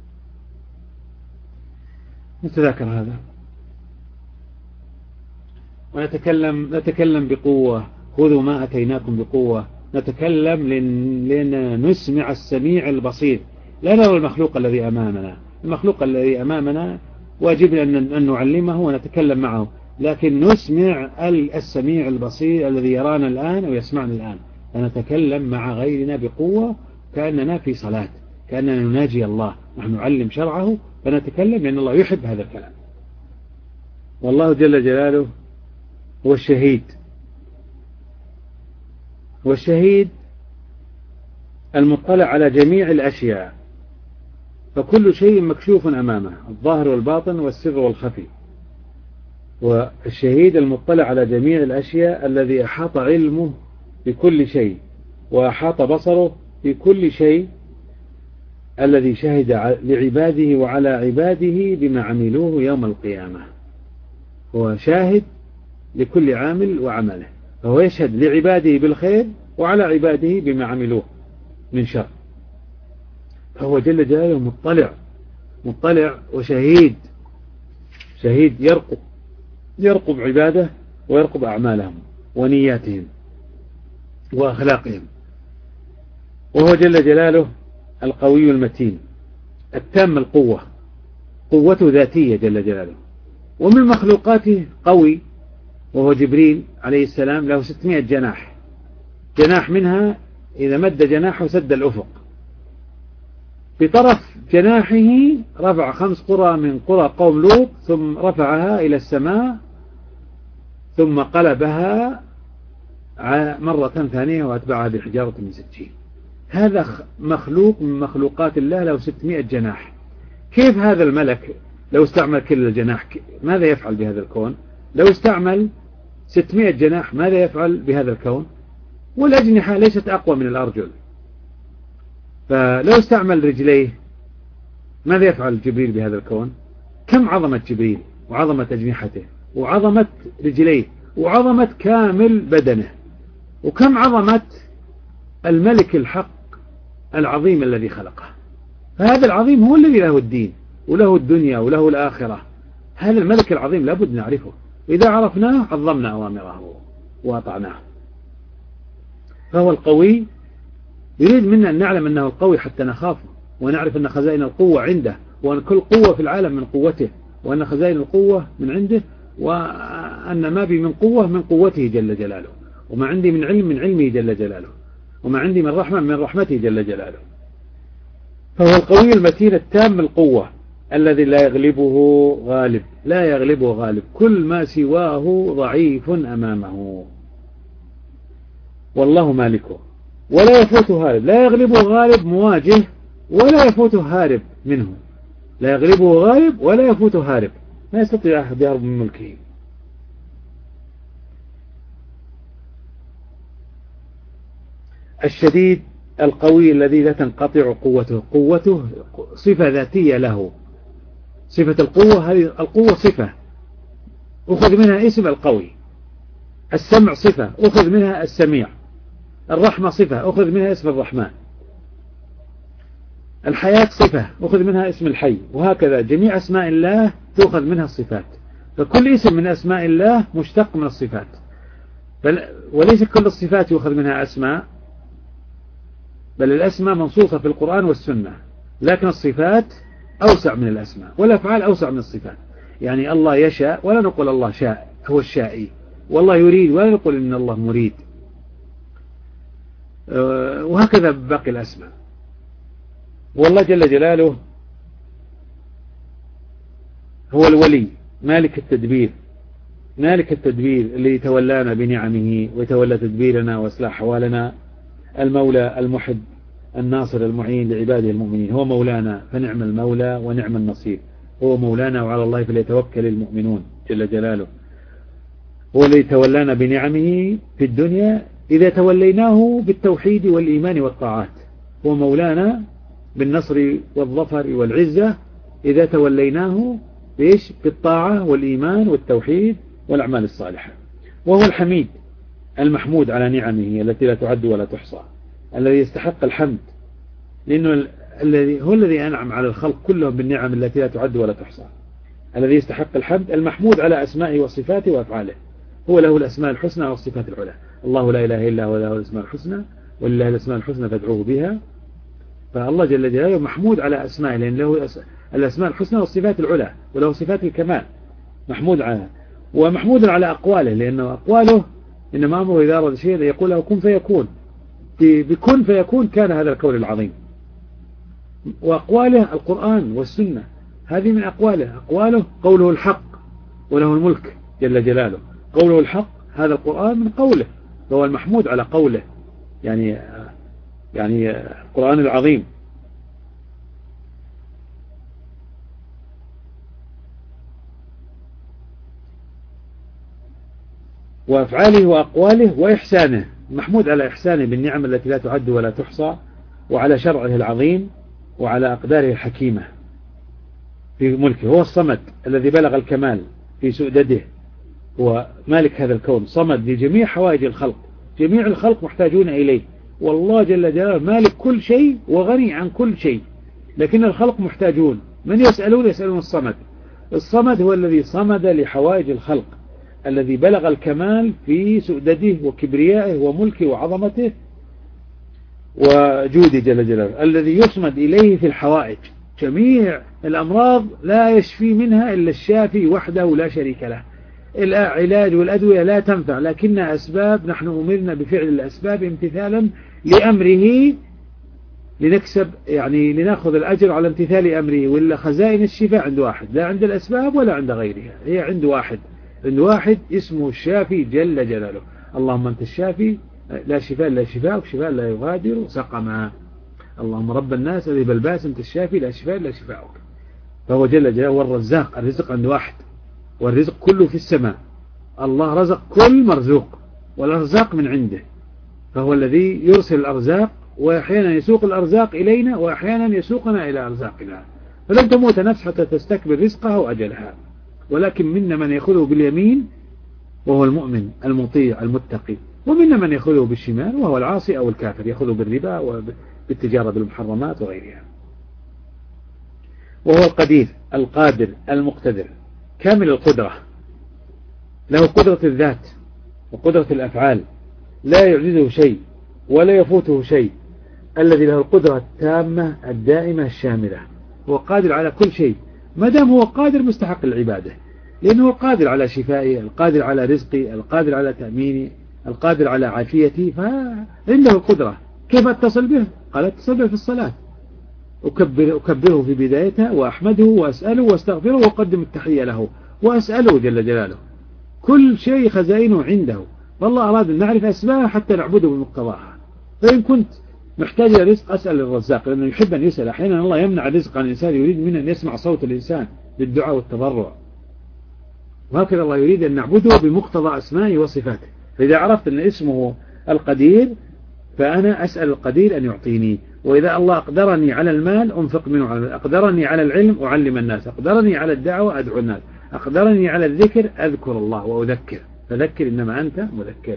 نتذاكر هذا ونتكلم بقوة. خذوا ما أتيناكم بقوة. نتكلم لنسمع السميع البصير، لا نرى المخلوق الذي أمامنا. المخلوق الذي أمامنا واجب أن نعلمه ونتكلم معه، لكن نسمع السميع البصير الذي يرانا الآن ويسمعنا الآن، فنتكلم مع غيرنا بقوة كأننا في صلاة، كأننا نناجي الله. نحن نعلم شرعه فنتكلم لأن الله يحب هذا الكلام. والله جل جلاله هو الشهيد، والشهيد المطلع على جميع الأشياء، فكل شيء مكشوف أمامه، الظاهر والباطن والسر والخفي. والشهيد المطلع على جميع الأشياء الذي أحاط علمه بكل شيء وأحاط بصره بكل شيء، الذي شهد لعباده وعلى عباده بما عملوه يوم القيامة. هو شاهد لكل عامل وعمله، فهو يشهد لعباده بالخير وعلى عباده بما عملوه من شر. فهو جل جلاله مطلع وشهيد، يرقب عباده ويرقب أعمالهم ونياتهم وأخلاقهم. وهو جل جلاله القوي المتين التام القوة، قوته ذاتية جل جلاله. ومن مخلوقاته قوي وهو جبريل عليه السلام، له 600 جناح منها إذا مد جناحه سد الأفق. بطرف جناحه رفع 5 قرى من قرى قوم لوط، ثم رفعها إلى السماء، ثم قلبها مرة ثانية وأتبعها بحجارة من سجيل. هذا مخلوق من مخلوقات الله له 600 جناح. كيف هذا الملك لو استعمل كل الجناح ماذا يفعل بهذا الكون؟ لو استعمل 600 جناح ماذا يفعل بهذا الكون؟ والأجنحة ليست أقوى من الأرجل. فلو استعمل رجليه ماذا يفعل جبريل بهذا الكون؟ كم عظمة جبريل وعظمة أجنحته وعظمة رجليه وعظمة كامل بدنه، وكم عظمة الملك الحق العظيم الذي خلقه. فهذا العظيم هو الذي له الدين وله الدنيا وله الآخرة. هذا الملك العظيم لابد نعرفه، إذا عرفناه عظمنا أوامره وأطعناه. فهو القوي، يريد منا أن نعلم أنه القوي حتى نخافه ونعرف أن خزائن القوة عنده، وأن كل قوة في العالم من قوته، وأن خزائن القوة من عنده، وأن ما بي من قوة من قوته جل جلاله، وما عندي من علم من علمه جل جلاله، وما عندي من رحمة من رحمته جل جلاله. فهو القوي المتين التام القوة الذي لا يغلبه غالب، كل ما سواه ضعيف أمامه. والله مالكه ولا يفوته هارب، لا يغلبه غالب مواجه ولا يفوته هارب منه، لا يغلبه غالب ولا يفوته هارب، ما يستطيع أحد يهرب من ملكه. الشديد القوي الذي لا تنقطع قوته صفة ذاتية له. صفة القوة، هذه القوة صفة أخذ منها اسم القوي. السمع صفة أخذ منها السميع. الرحمة صفة أخذ منها اسم الرحمن. الحياة صفة أخذ منها اسم الحي. وهكذا جميع أسماء الله تأخذ منها الصفات. فكل اسم من أسماء الله مشتق من الصفات، وليس كل الصفات يأخذ منها أسماء، بل الأسماء منصوصة في القرآن والسنة، لكن الصفات أوسع من الأسماء، والأفعال أوسع من الصفات. يعني الله يشاء ولا نقول الله شاء هو الشائي، والله يريد ولا نقول إن الله مريد، وهكذا باقي الأسماء. والله جل جلاله هو الولي مالك التدبير اللي يتولانا بنعمه ويتولى تدبيرنا وإصلاح أحوالنا، المولى المحب الناصر المعين لعباده المؤمنين. هو مولانا فنعم المولى ونعم النصير. هو مولانا وعلى الله فليتوكل المؤمنون جل جلاله. هو الذي تولانا بنعمه في الدنيا إذا توليناه بالتوحيد والإيمان والطاعات. هو مولانا بالنصر والظفر والعزة إذا توليناه بإيش؟ بالطاعة والإيمان والتوحيد والأعمال الصالحة. وهو الحميد المحمود على نعمه التي لا تعد ولا تحصى، الذي يستحق الحمد، لأنه هو الذي أنعم على الخلق كلهم بالنعم التي لا تعد ولا تحصى، الذي يستحق الحمد، المحمود على أسمائه وصفاته وأفعاله. هو له الأسماء الحسنى والصفات العلى. الله لا إله إلا هو له الأسماء الحسنى ولله الأسماء الحسنى فادعوه بها. فالله جل جلاله محمود على أسمائه، لأن له الأسماء الحسنى والصفات العلى، وله صفات الكمال محمود عنها. ومحمود على أقواله، لأنه أقواله إنما أمره إذا أراد شيئا يقول له كن فيكون، بكن فيكون كان هذا الكون العظيم. وأقواله القرآن والسنة، هذه من أقواله قوله الحق وله الملك جل جلاله. قوله الحق هذا القرآن من قوله، فهو المحمود على قوله، يعني القرآن العظيم. وأفعاله وأقواله وإحسانه، محمود على إحسانه بالنعم التي لا تعد ولا تحصى، وعلى شرعه العظيم، وعلى أقداره الحكيمة في ملكه. هو الصمد الذي بلغ الكمال في سؤدده، هو مالك هذا الكون، صمد لجميع حوائج الخلق، جميع الخلق محتاجون إليه، والله جل جلاله مالك كل شيء وغني عن كل شيء، لكن الخلق محتاجون. من يسألون الصمد. الصمد هو الذي صمد لحوائج الخلق، الذي بلغ الكمال في سؤدده وكبريائه وملكه وعظمته وجوده جل جلاله، الذي يصمد إليه في الحوائج. جميع الأمراض لا يشفي منها إلا الشافي وحده لا شريك له. العلاج والأدوية لا تنفع، لكنها أسباب، نحن أمرنا بفعل الأسباب امتثالا لأمره لنكسب، يعني لنأخذ الأجر على امتثال أمره. ولا خزائن الشفاء عند واحد، لا عند الأسباب ولا عند غيرها، هي عند واحد، عند واحد اسمه الشافي جل جلاله. اللهم أنت الشافي لا شفاء إلا شفاءك، شفاء لا يغادر سقما. اللهم رب الناس أذهب الباس أنت الشافي لا شفاء إلا شفاءك. فهو جل جلاله والرزاق، الرزق عند واحد، والرزق كله في السماء. الله رزق كل مرزوق، والأرزاق من عنده، فهو الذي يرسل الأرزاق، وأحيانا يسوق الأرزاق إلينا، وأحيانا يسوقنا إلى أرزاقنا. فلن تموت نفس حتى تستكبر رزقها وأجلها، ولكن منا من يأخذه باليمين وهو المؤمن المطيع المتقي، ومنا من يأخذه بالشمال وهو العاصي أو الكافر، يأخذه بالربا وبالتجارة بالمحرمات وغيرها. وهو القدير القادر المقتدر كامل القدرة، له قدرة الذات وقدرة الأفعال، لا يعجزه شيء ولا يفوته شيء، الذي له القدرة التامة الدائمة الشاملة. هو قادر على كل شيء، ما دام هو قادر مستحق العبادة، لأنه قادر على شفائي، القادر على رزقي، القادر على تأميني، القادر على عافيتي، فعنده القدرة. كيف أتصل به؟ قال اتصل به في الصلاة، أكبره في بدايتها، وأحمده وأسأله واستغفره وأقدم التحية له وأسأله جل جلاله. كل شيء خزائنه عنده، والله أراد أن نعرف أسبابها حتى نعبده بمقتضاها. فإن كنت محتاج إلى رزق أسأل الرزاق، لأنه يحب أن يسأل. أحيانا الله يمنع الرزق عن الإنسان، يريد منه أن يسمع صوت الإنسان بالدعاء والتضرع، وهكذا الله يريد أن نعبده بمقتضى أسمائه وصفاته. فإذا عرفت أن اسمه القدير فأنا أسأل القدير أن يعطيني. وإذا الله أقدرني على المال أنفق منه، أقدرني على العلم أعلم الناس، أقدرني على الدعوة أدعو الناس، أقدرني على الذكر أذكر الله وأذكر، فذكر إنما أنت مذكر.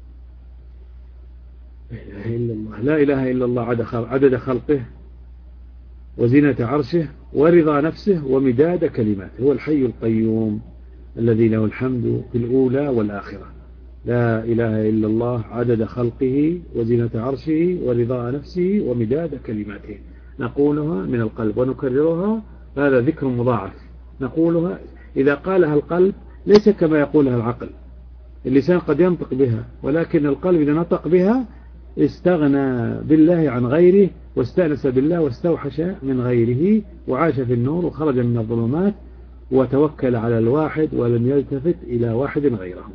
لا إله إلا الله عدد خلقه وزينة عرشه ورضا نفسه ومداد كلماته. هو الحي القيوم الذي له الحمد في الأولى والآخرة. لا إله إلا الله عدد خلقه وزينة عرشه ورضا نفسه ومداد كلماته. نقولها من القلب ونكررها، هذا ذكر مضاعف. نقولها إذا قالها القلب ليس كما يقولها العقل. اللسان قد ينطق بها، ولكن القلب إذا نطق بها استغنى بالله عن غيره، واستأنس بالله واستوحش من غيره، وعاش في النور وخرج من الظلمات، وتوكل على الواحد ولم يلتفت إلى واحد غيره.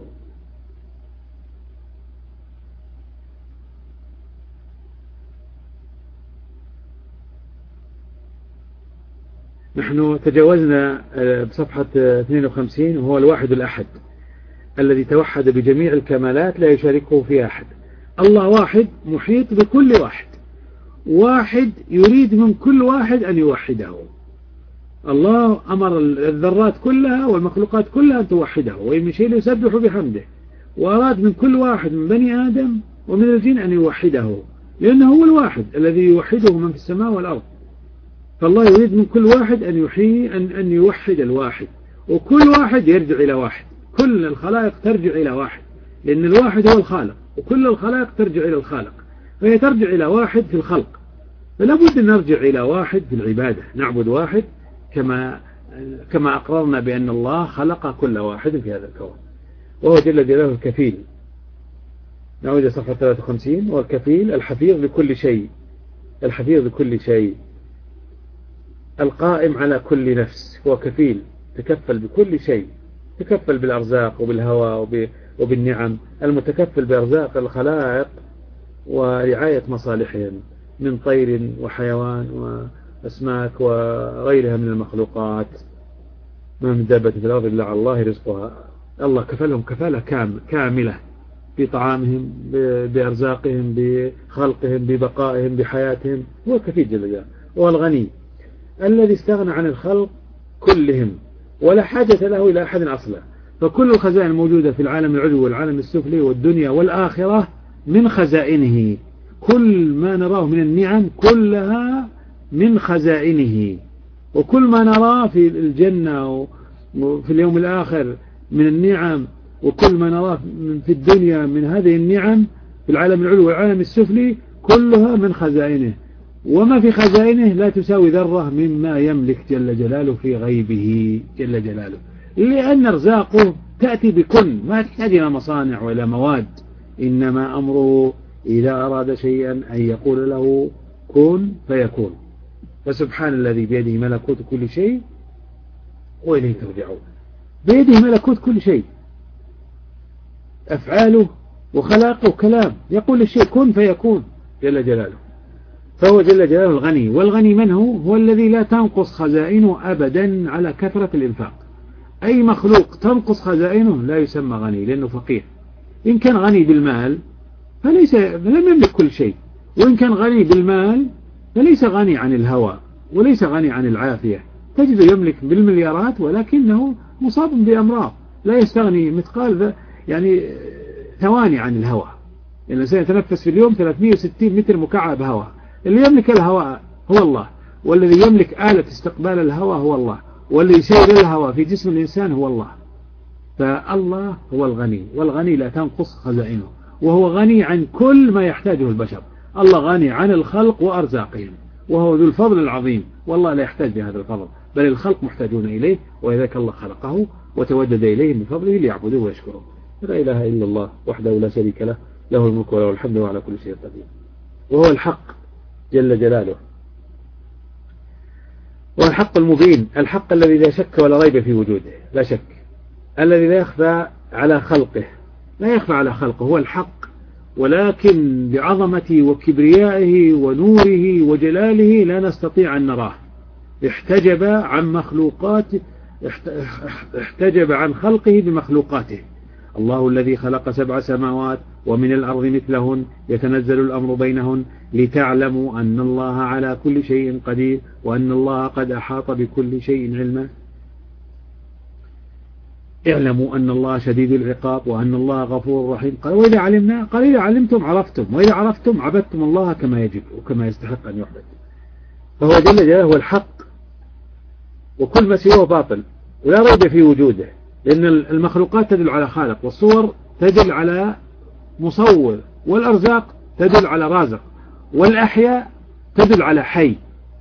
نحن تجاوزنا بصفحة 52، وهو الواحد الأحد الذي توحد بجميع الكمالات لا يشاركه فيها أحد. الله واحد محيط بكل واحد، واحد يريد من كل واحد أن يوحده. الله أمر الذرات كلها والمخلوقات كلها أن توحده، وإن من شيء يسبح بحمده، وأراد من كل واحد من بني آدم ومن الجن أن يوحده، لأنه هو الواحد الذي يوحده من في السماء والأرض. فالله يريد من كل واحد أن يوحد الواحد، وكل واحد يرجع إلى واحد. كل الخلائق ترجع إلى واحد، لأن الواحد هو الخالق، وكل الخلائق ترجع إلى الخالق، فهي ترجع إلى واحد في الخلق. فلا بد أن نرجع إلى واحد في العبادة، نعبد واحد كما أقررنا بأن الله خلق كل واحد في هذا الكون. وهو جل جلاله الكفيل. نعود إلى صفحة 53. هو الكفيل الحفيظ بكل شيء، الحفيظ بكل شيء، القائم على كل نفس. هو كفيل، تكفل بكل شيء، تكفل بالأرزاق وبالهواء وبالنعم، المتكفل بأرزاق الخلائق ورعاية مصالحهم من طير وحيوان وأسماك وغيرها من المخلوقات. ما من دابة في الأرض إلا على الله رزقها. الله كفلهم كفالة كاملة في طعامهم، بأرزاقهم، بخلقهم، ببقائهم، بحياتهم. هو كفيل جل جلاله. هو الغني الذي استغنى عن الخلق كلهم ولا حاجة له إلى أحد أصلا، فكل الخزائن الموجودة في العالم العلوي والعالم السفلي والدنيا والآخرة من خزائنه. كل ما نراه من النعم كلها من خزائنه، وكل ما نراه في الجنة وفي اليوم الآخر من النعم، وكل ما نراه في الدنيا من هذه النعم في العالم العلوي والعالم السفلي كلها من خزائنه. وما في خزائنه لا تساوي ذرة مما يملك جل جلاله في غيبه جل جلاله، لأن أرزاقه تأتي بكل، ما تحتاج إلى مصانع وإلى مواد، إنما أمره إذا أراد شيئا أن يقول له كن فيكون. فسبحان الذي بيده ملكوت كل شيء وإليه ترجعون. بيده ملكوت كل شيء، أفعاله وخلاقه كلام، يقول للشيء كن فيكون جل جلاله. فهو جل جلاله الغني. والغني من هو؟ هو الذي لا تنقص خزائنه أبدا على كثرة الإنفاق. أي مخلوق تنقص خزائنه لا يسمى غني، لأنه فقير. إن كان غني بالمال لم يملك كل شيء، وإن كان غني بالمال فليس غني عن الهوى وليس غني عن العافية. تجد يملك بالمليارات ولكنه مصاب بأمراض، لا يستغني مثقال يعني ثواني عن الهوى. الإنسان يتنفس في اليوم 360 متر مكعب هواء. اللي يملك الهواء هو الله، والذي يملك آلة استقبال الهواء هو الله، والذي يسير الهواء في جسم الإنسان هو الله. فالله هو الغني، والغني لا تنقص خزائنه، وهو غني عن كل ما يحتاجه البشر. الله غني عن الخلق وأرزاقهم، وهو ذو الفضل العظيم، والله لا يحتاج لهذا الفضل، بل الخلق محتاجون إليه، ولذلك الله خلقه وتودد إليهم بفضله ليعبدوه ويشكروه. لا إله إلا الله وحده لا شريك له، له الملك وله الحمد وعلى كل شيء قدير. وهو الحق جل جلاله، وهو الحق المبين، الحق الذي لا شك ولا ريب في وجوده، لا شك، الذي لا يخفى على خلقه، لا يخفى على خلقه، هو الحق، ولكن بعظمته وكبريائه ونوره وجلاله لا نستطيع أن نراه. احتجب عن مخلوقاته، احتجب عن خلقه بمخلوقاته. الله الذي خلق 7 سماوات ومن الأرض مثلهن يتنزل الأمر بينهن لتعلموا أن الله على كل شيء قدير وأن الله قد أحاط بكل شيء علما. اعلموا أن الله شديد العقاب وأن الله غفور رحيم. قال وإذا علمنا، قال إذا علمتم عرفتم، وإذا عرفتم عبدتم الله كما يجب وكما يستحق أن يعبد. فهو جل جلاله هو الحق، وكل ما سواه باطل ولا ريب في وجوده، لأن المخلوقات تدل على خالق، والصور تدل على مصور، والأرزاق تدل على رازق، والأحياء تدل على حي،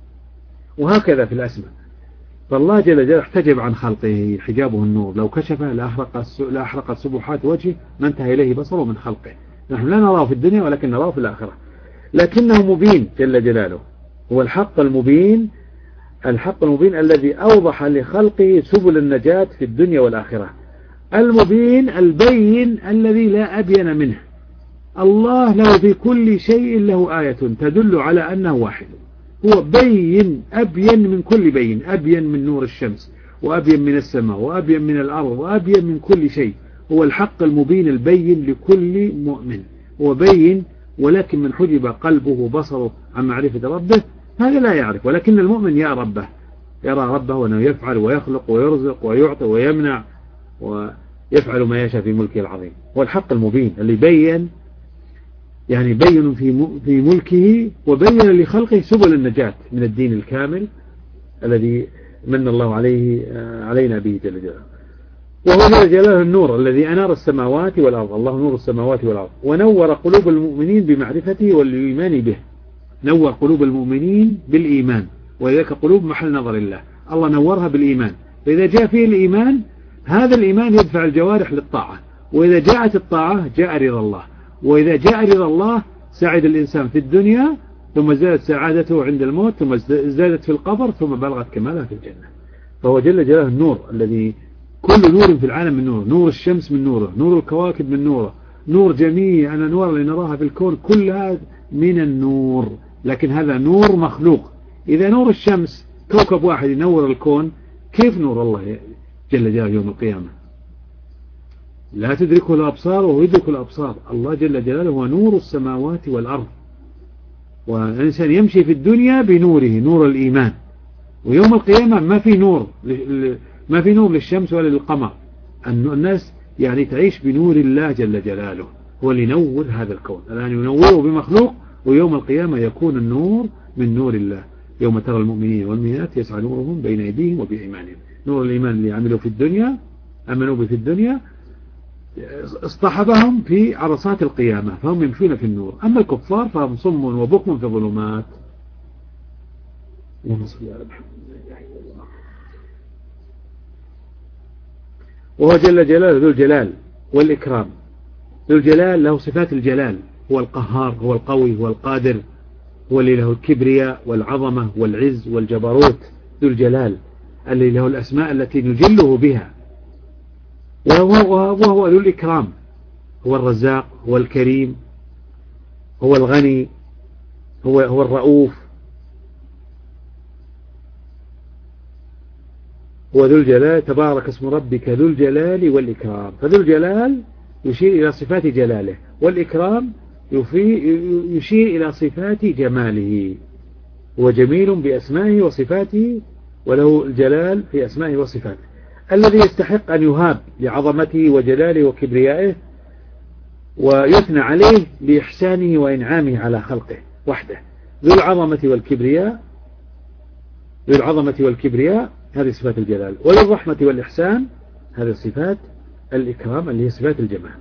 وهكذا في الأسماء. فالله جل جلاله احتجب عن خلقه حجابه النور، لو كشفه لأحرقت سبحات وجهه ما انتهى إليه بصره من خلقه. نحن لا نراه في الدنيا ولكن نراه في الآخرة، لكنه مبين جل جلاله. هو الحق المبين، الحق المبين الذي أوضح لخلقه سبل النجاة في الدنيا والآخرة. المبين البين الذي لا أبين منه. الله له في كل شيء له آية تدل على أنه واحد. هو بين، أبين من كل بين، أبين من نور الشمس، وأبين من السماء، وأبين من الأرض، وأبين من كل شيء. هو الحق المبين البين لكل مؤمن. هو بين، ولكن من حجب قلبه وبصره عن معرفة ربه هذا لا يعرف. ولكن المؤمن يرى ربه، يرى ربه وأنه يفعل ويخلق ويرزق ويعطي ويمنع ويفعل ما يشاء في ملكه العظيم. هو الحق المبين اللي بين، يعني بين في ملكه وبين لخلقه سبل النجاة من الدين الكامل الذي من الله علينا به جل جلاله. وهو جل جلاله النور الذي أنار السماوات والأرض. الله نور السماوات والأرض، ونور قلوب المؤمنين بمعرفته والإيمان به. نور قلوب المؤمنين بالإيمان، وذلك قلوب محل نظر الله. الله نورها بالإيمان، فإذا جاء فيه الإيمان هذا الإيمان يدفع الجوارح للطاعة، وإذا جاءت الطاعة جاء رضا الله، وإذا جاء رضا الله سعد الإنسان في الدنيا، ثم زادت سعادته عند الموت، ثم زادت في القبر، ثم بلغت كمالها في الجنة. فهو جل جلاله النور الذي كل نور في العالم من نور. نور الشمس من نوره، نور الكواكب من نوره، نور جميع الأنوار اللي نراها في الكون كلها من النور. لكن هذا نور مخلوق. إذا نور الشمس كوكب واحد ينور الكون، كيف نور الله جل جلاله يوم القيامة؟ لا تدركه الأبصار وهو يدرك الأبصار. الله جل جلاله هو نور السماوات والأرض، والإنسان يمشي في الدنيا بنوره، نور الإيمان. ويوم القيامة ما في نور، ما في نور للشمس ولا للقمر، أن الناس يعني تعيش بنور الله جل جلاله، هو اللي ينور هذا الكون. الآن ينوره بمخلوق، ويوم القيامة يكون النور من نور الله. يوم ترى المؤمنين والمؤمنات يسعى نورهم بين أيديهم وبأيمانهم. نور الإيمان اللي عملوا في الدنيا، أمنوا به في الدنيا، اصطحبهم في عرصات القيامة، فهم يمشون في النور. أما الكفار فهم صم وبكم في الظلمات. وهو جل جلاله ذو الجلال والإكرام. ذو الجلال له صفات الجلال، هو القهار، هو القوي، هو القادر، هو اللي له الكبرياء والعظمة والعز والجبروت. ذو الجلال اللي له الأسماء التي نجله بها. وهو ذو الإكرام، هو الرزاق، هو الكريم، هو الغني، هو الرؤوف، هو ذو الجلال. تبارك اسم ربك ذو الجلال والإكرام. فذو الجلال يشير إلى صفات جلاله، والإكرام يشير إلى صفات جماله. هو جميل بأسمائه وصفاته، وله الجلال في أسمائه وصفاته، الذي يستحق أن يهاب لعظمته وجلاله وكبريائه، ويثنى عليه بإحسانه وإنعامه على خلقه وحده. ذو العظمة والكبرياء، ذو العظمة والكبرياء هذه صفات الجلال، وذو الرحمة والإحسان هذه صفات الإكرام اللي هي صفات الجمال.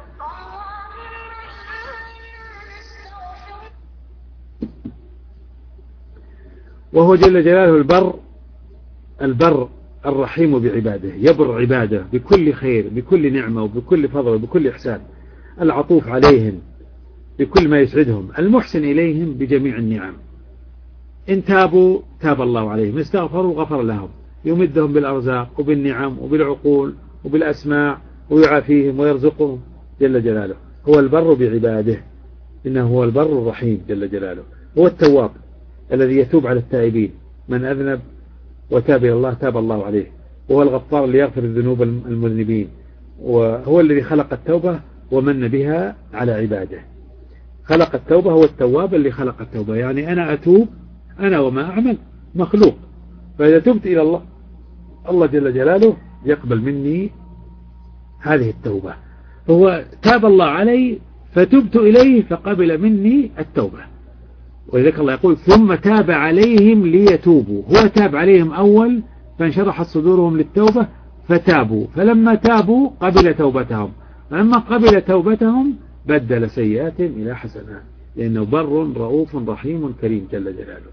وهو جل جلاله البر الرحيم بعباده، يبر عباده بكل خير، بكل نعمة، وبكل فضل، وبكل إحسان. العطوف عليهم بكل ما يسعدهم، المحسن إليهم بجميع النعم. إن تابوا تاب الله عليهم، استغفروا غفر لهم، يمدهم بالأرزاق وبالنعم وبالعقول وبالأسماع، ويعافيهم ويرزقهم جل جلاله. هو البر بعباده، إنه هو البر الرحيم جل جلاله. هو التواب الذي يتوب على التائبين، من أذنب وتاب إلى الله تاب الله عليه. وهو الغفار اللي يغفر الذنوب المذنبين، وهو الذي خلق التوبة ومن بها على عباده. خلق التوبة، هو التواب اللي خلق التوبة. يعني أنا أتوب، أنا وما أعمل مخلوق، فإذا تبت إلى الله، الله جل جلاله يقبل مني هذه التوبة. فهو تاب الله علي فتبت إليه فقبل مني التوبة. ولذلك الله يقول ثم تاب عليهم ليتوبوا. هو تاب عليهم أول فانشرحت صدورهم للتوبة فتابوا، فلما تابوا قبل توبتهم، فلما قبل توبتهم بدل سيئاتهم إلى حسنات، لأنه بر رؤوف رحيم كريم جل جلاله.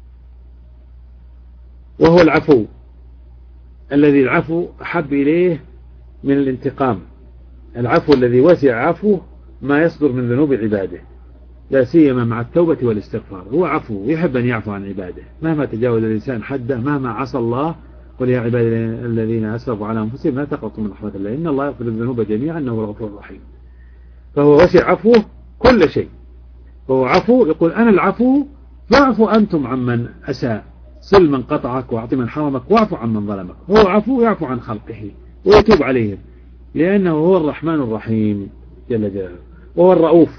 وهو العفو الذي العفو أحب إليه من الانتقام. العفو الذي وسع عفوه ما يصدر من ذنوب عباده، لا سيما مع التوبة والاستغفار. هو عفو يحب أن يعفو عن عباده مهما تجاوز الإنسان حده، مهما عصى الله. قل يا عبادي الذين أسرفوا على أنفسهم لا تقنطوا من رحمة الله إن الله يغفر الذنوب جميعا إنه الغفور الرحيم. فهو وسع عفوه كل شيء. فهو عفو، يقول أنا العفو فاعفوا أنتم عمن أساء، صل من قطعك واعط من حرمك واعفو عن من ظلمك. هو عفو يعفو عن خلقه ويتوب عليهم، لأنه هو الرحمن الرحيم جل جلاله. وهو الرؤوف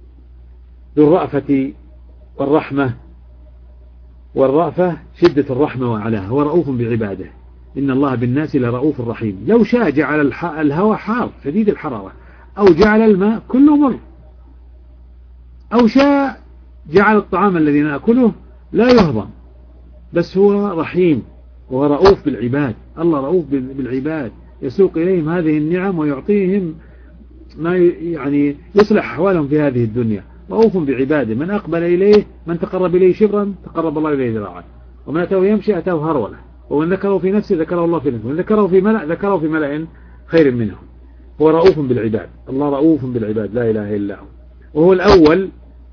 ذو الرأفة والرحمة، والرأفة شدة الرحمة وعلاها. هو رؤوف بعباده، إن الله بالناس لرؤوف رحيم. لو شاء جعل الهواء حار شديد الحرارة، أو جعل الماء كله مر، أو شاء جعل الطعام الذي نأكله لا يهضم، بس هو رحيم وهو رؤوف بالعباد. الله رؤوف بالعباد، يسوق إليهم هذه النعم ويعطيهم ما يعني يصلح أحوالهم في هذه الدنيا. رؤوف بعباده، من أقبل إليه، من تقرب إليه شبرا تقرب الله إليه ذراعا، ومن أتاه يمشي أتاه هرولة، ومن ذكره في نفسه ذكره الله في نفسه، ومن ذكره في ملأ ذكره في ملأ خير منهم. هو رؤوف بالعباد، الله رؤوف بالعباد لا إله إلا هو. وهو الأول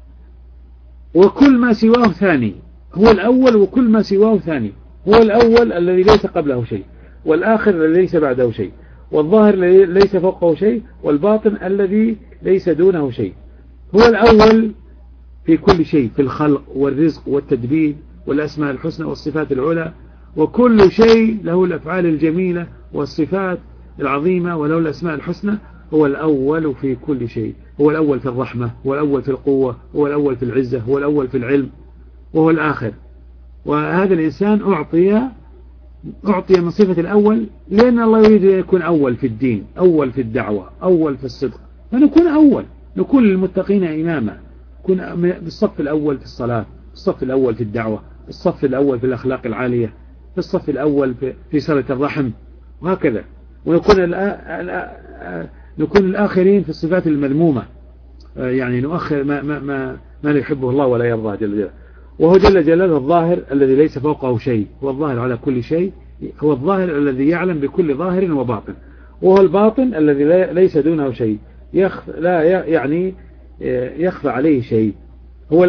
وكل ما سواه ثاني. هو الأول وكل ما سواه ثاني. هو الأول الذي ليس قبله شيء، والآخر الذي ليس بعده شيء، والظاهر الذي ليس فوقه شيء، والباطن الذي ليس دونه شيء. هو الأول في كل شيء، في الخلق والرزق والتدبير والأسماء الحسنى والصفات العلى، وكل شيء له الأفعال الجميلة والصفات العظيمة وله الأسماء الحسنى. هو الأول في كل شيء. هو الأول في الرحمة، هو الأول في القوة، هو الأول في العزة، هو الأول في العلم، وهو الآخر. وهذا الإنسان أعطي أعطي من صفة الأول لأن الله يريد أن يكون أول في الدين، أول في الدعوة، أول في الصدق، فنكون أول، نكون للمتقين إماما، نكون بالصف الأول في الصلاة، الصف الأول في الدعوة، الصف الأول في الأخلاق العالية، في الصف الأول في صلة الرحم، وهكذا. ونكون نكون الآخرين في الصفات المذمومة، يعني نؤخر ما لا يحبه الله ولا يرضاه جل جلاله. وهو جل جلاله الظاهر الذي ليس فوقه شيء، هو الظاهر على كل شيء، هو الظاهر الذي يعلم بكل ظاهر وباطن، وهو الباطن الذي ليس دونه شيء، لا يعني يخفى عليه شيء. هو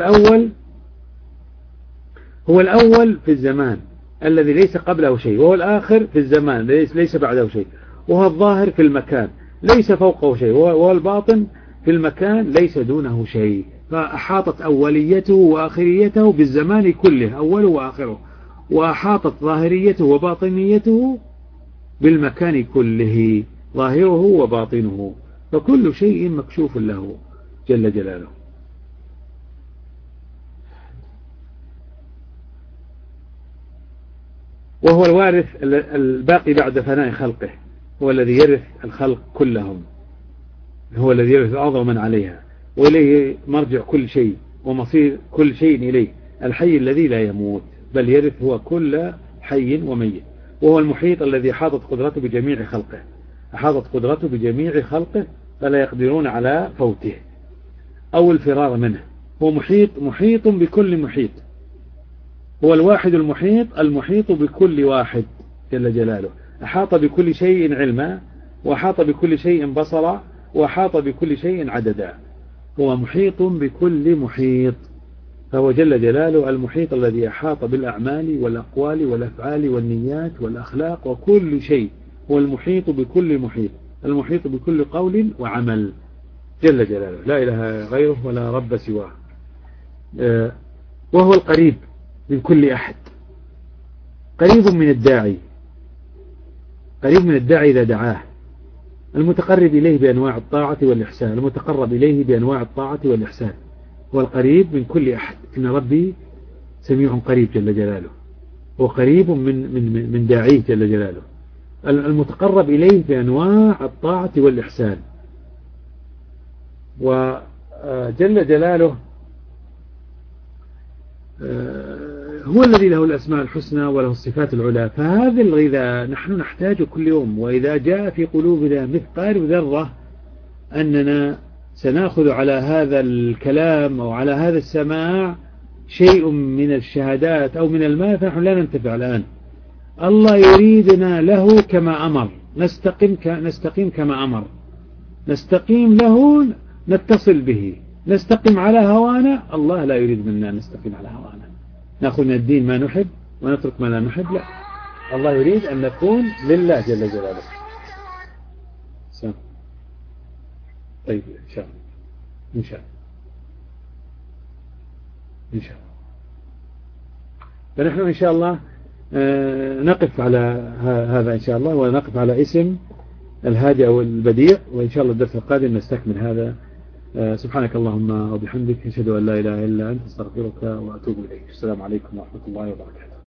الأول في الزمان الذي ليس قبله شيء، وهو الآخر في الزمان ليس بعده شيء، وهو الظاهر في المكان ليس فوقه شيء، وهو الباطن في المكان ليس دونه شيء. فأحاطت أوليته وآخريته بالزمان كله، أوله وآخره، وأحاطت ظاهريته وباطنيته بالمكان كله، ظاهره وباطنه، فكل شيء مكشوف له جل جلاله. وهو الوارث الباقي بعد فناء خلقه، هو الذي يرث الخلق كلهم، هو الذي يرث الأرض ومن عليها، وإليه مرجع كل شيء ومصير كل شيء إليه، الحي الذي لا يموت بل يرث هو كل حي وميت. وهو المحيط الذي أحاطت قدرته بجميع خلقه، أحاطت قدرته بجميع خلقه فلا يقدرون على فوته أو الفرار منه. هو محيط بكل محيط، هو الواحد المحيط بكل واحد جل جلاله، أحاط بكل شيء علما، وأحاط بكل شيء بصرا، وأحاط بكل شيء عددا. هو محيط بكل محيط، فهو جل جلاله المحيط الذي أحاط بالأعمال والأقوال والأفعال والنيات والأخلاق وكل شيء، هو المحيط بكل محيط، المحيط بكل قول وعمل جل جلاله، لا إله غيره ولا رب سواه. وهو القريب من كل أحد، قريب من الداعي، قريب من الداعي إذا دعاه، المتقرب إليه بأنواع الطاعة والإحسان، المتقرب إليه بأنواع الطاعة والإحسان. هو القريب من كل أحد، إن ربي سميع قريب جل جلاله، هو قريب من داعيه جل جلاله، المتقرب إليه بأنواع الطاعة والإحسان. وجل جلاله هو الذي له الأسماء الحسنى وله الصفات العلى. فهذا الغذاء نحن نحتاجه كل يوم، وإذا جاء في قلوبنا مثقال ذرة أننا سنأخذ على هذا الكلام أو على هذا السماع شيء من الشهادات أو من المال، فنحن لا ننتفع الآن. الله يريدنا له كما أمر، نستقيم كما أمر، نستقيم له، نتصل به، نستقيم على هوانا. الله لا يريد منا أن نستقيم على هوانا، نأخذ من الدين ما نحب ونترك ما لا نحب، لا، الله يريد أن نكون لله جل جلاله. طيب إن شاء الله، إن شاء الله، إن شاء الله. فنحن إن شاء الله نقف على هذا إن شاء الله، ونقف على اسم الهادي أو البديع، وإن شاء الله الدرس القادم نستكمل هذا. سبحانك اللهم وبحمدك، أشهد أن لا إله إلا أنت، استغفرك وأتوب إليك. السلام عليكم ورحمة الله وبركاته.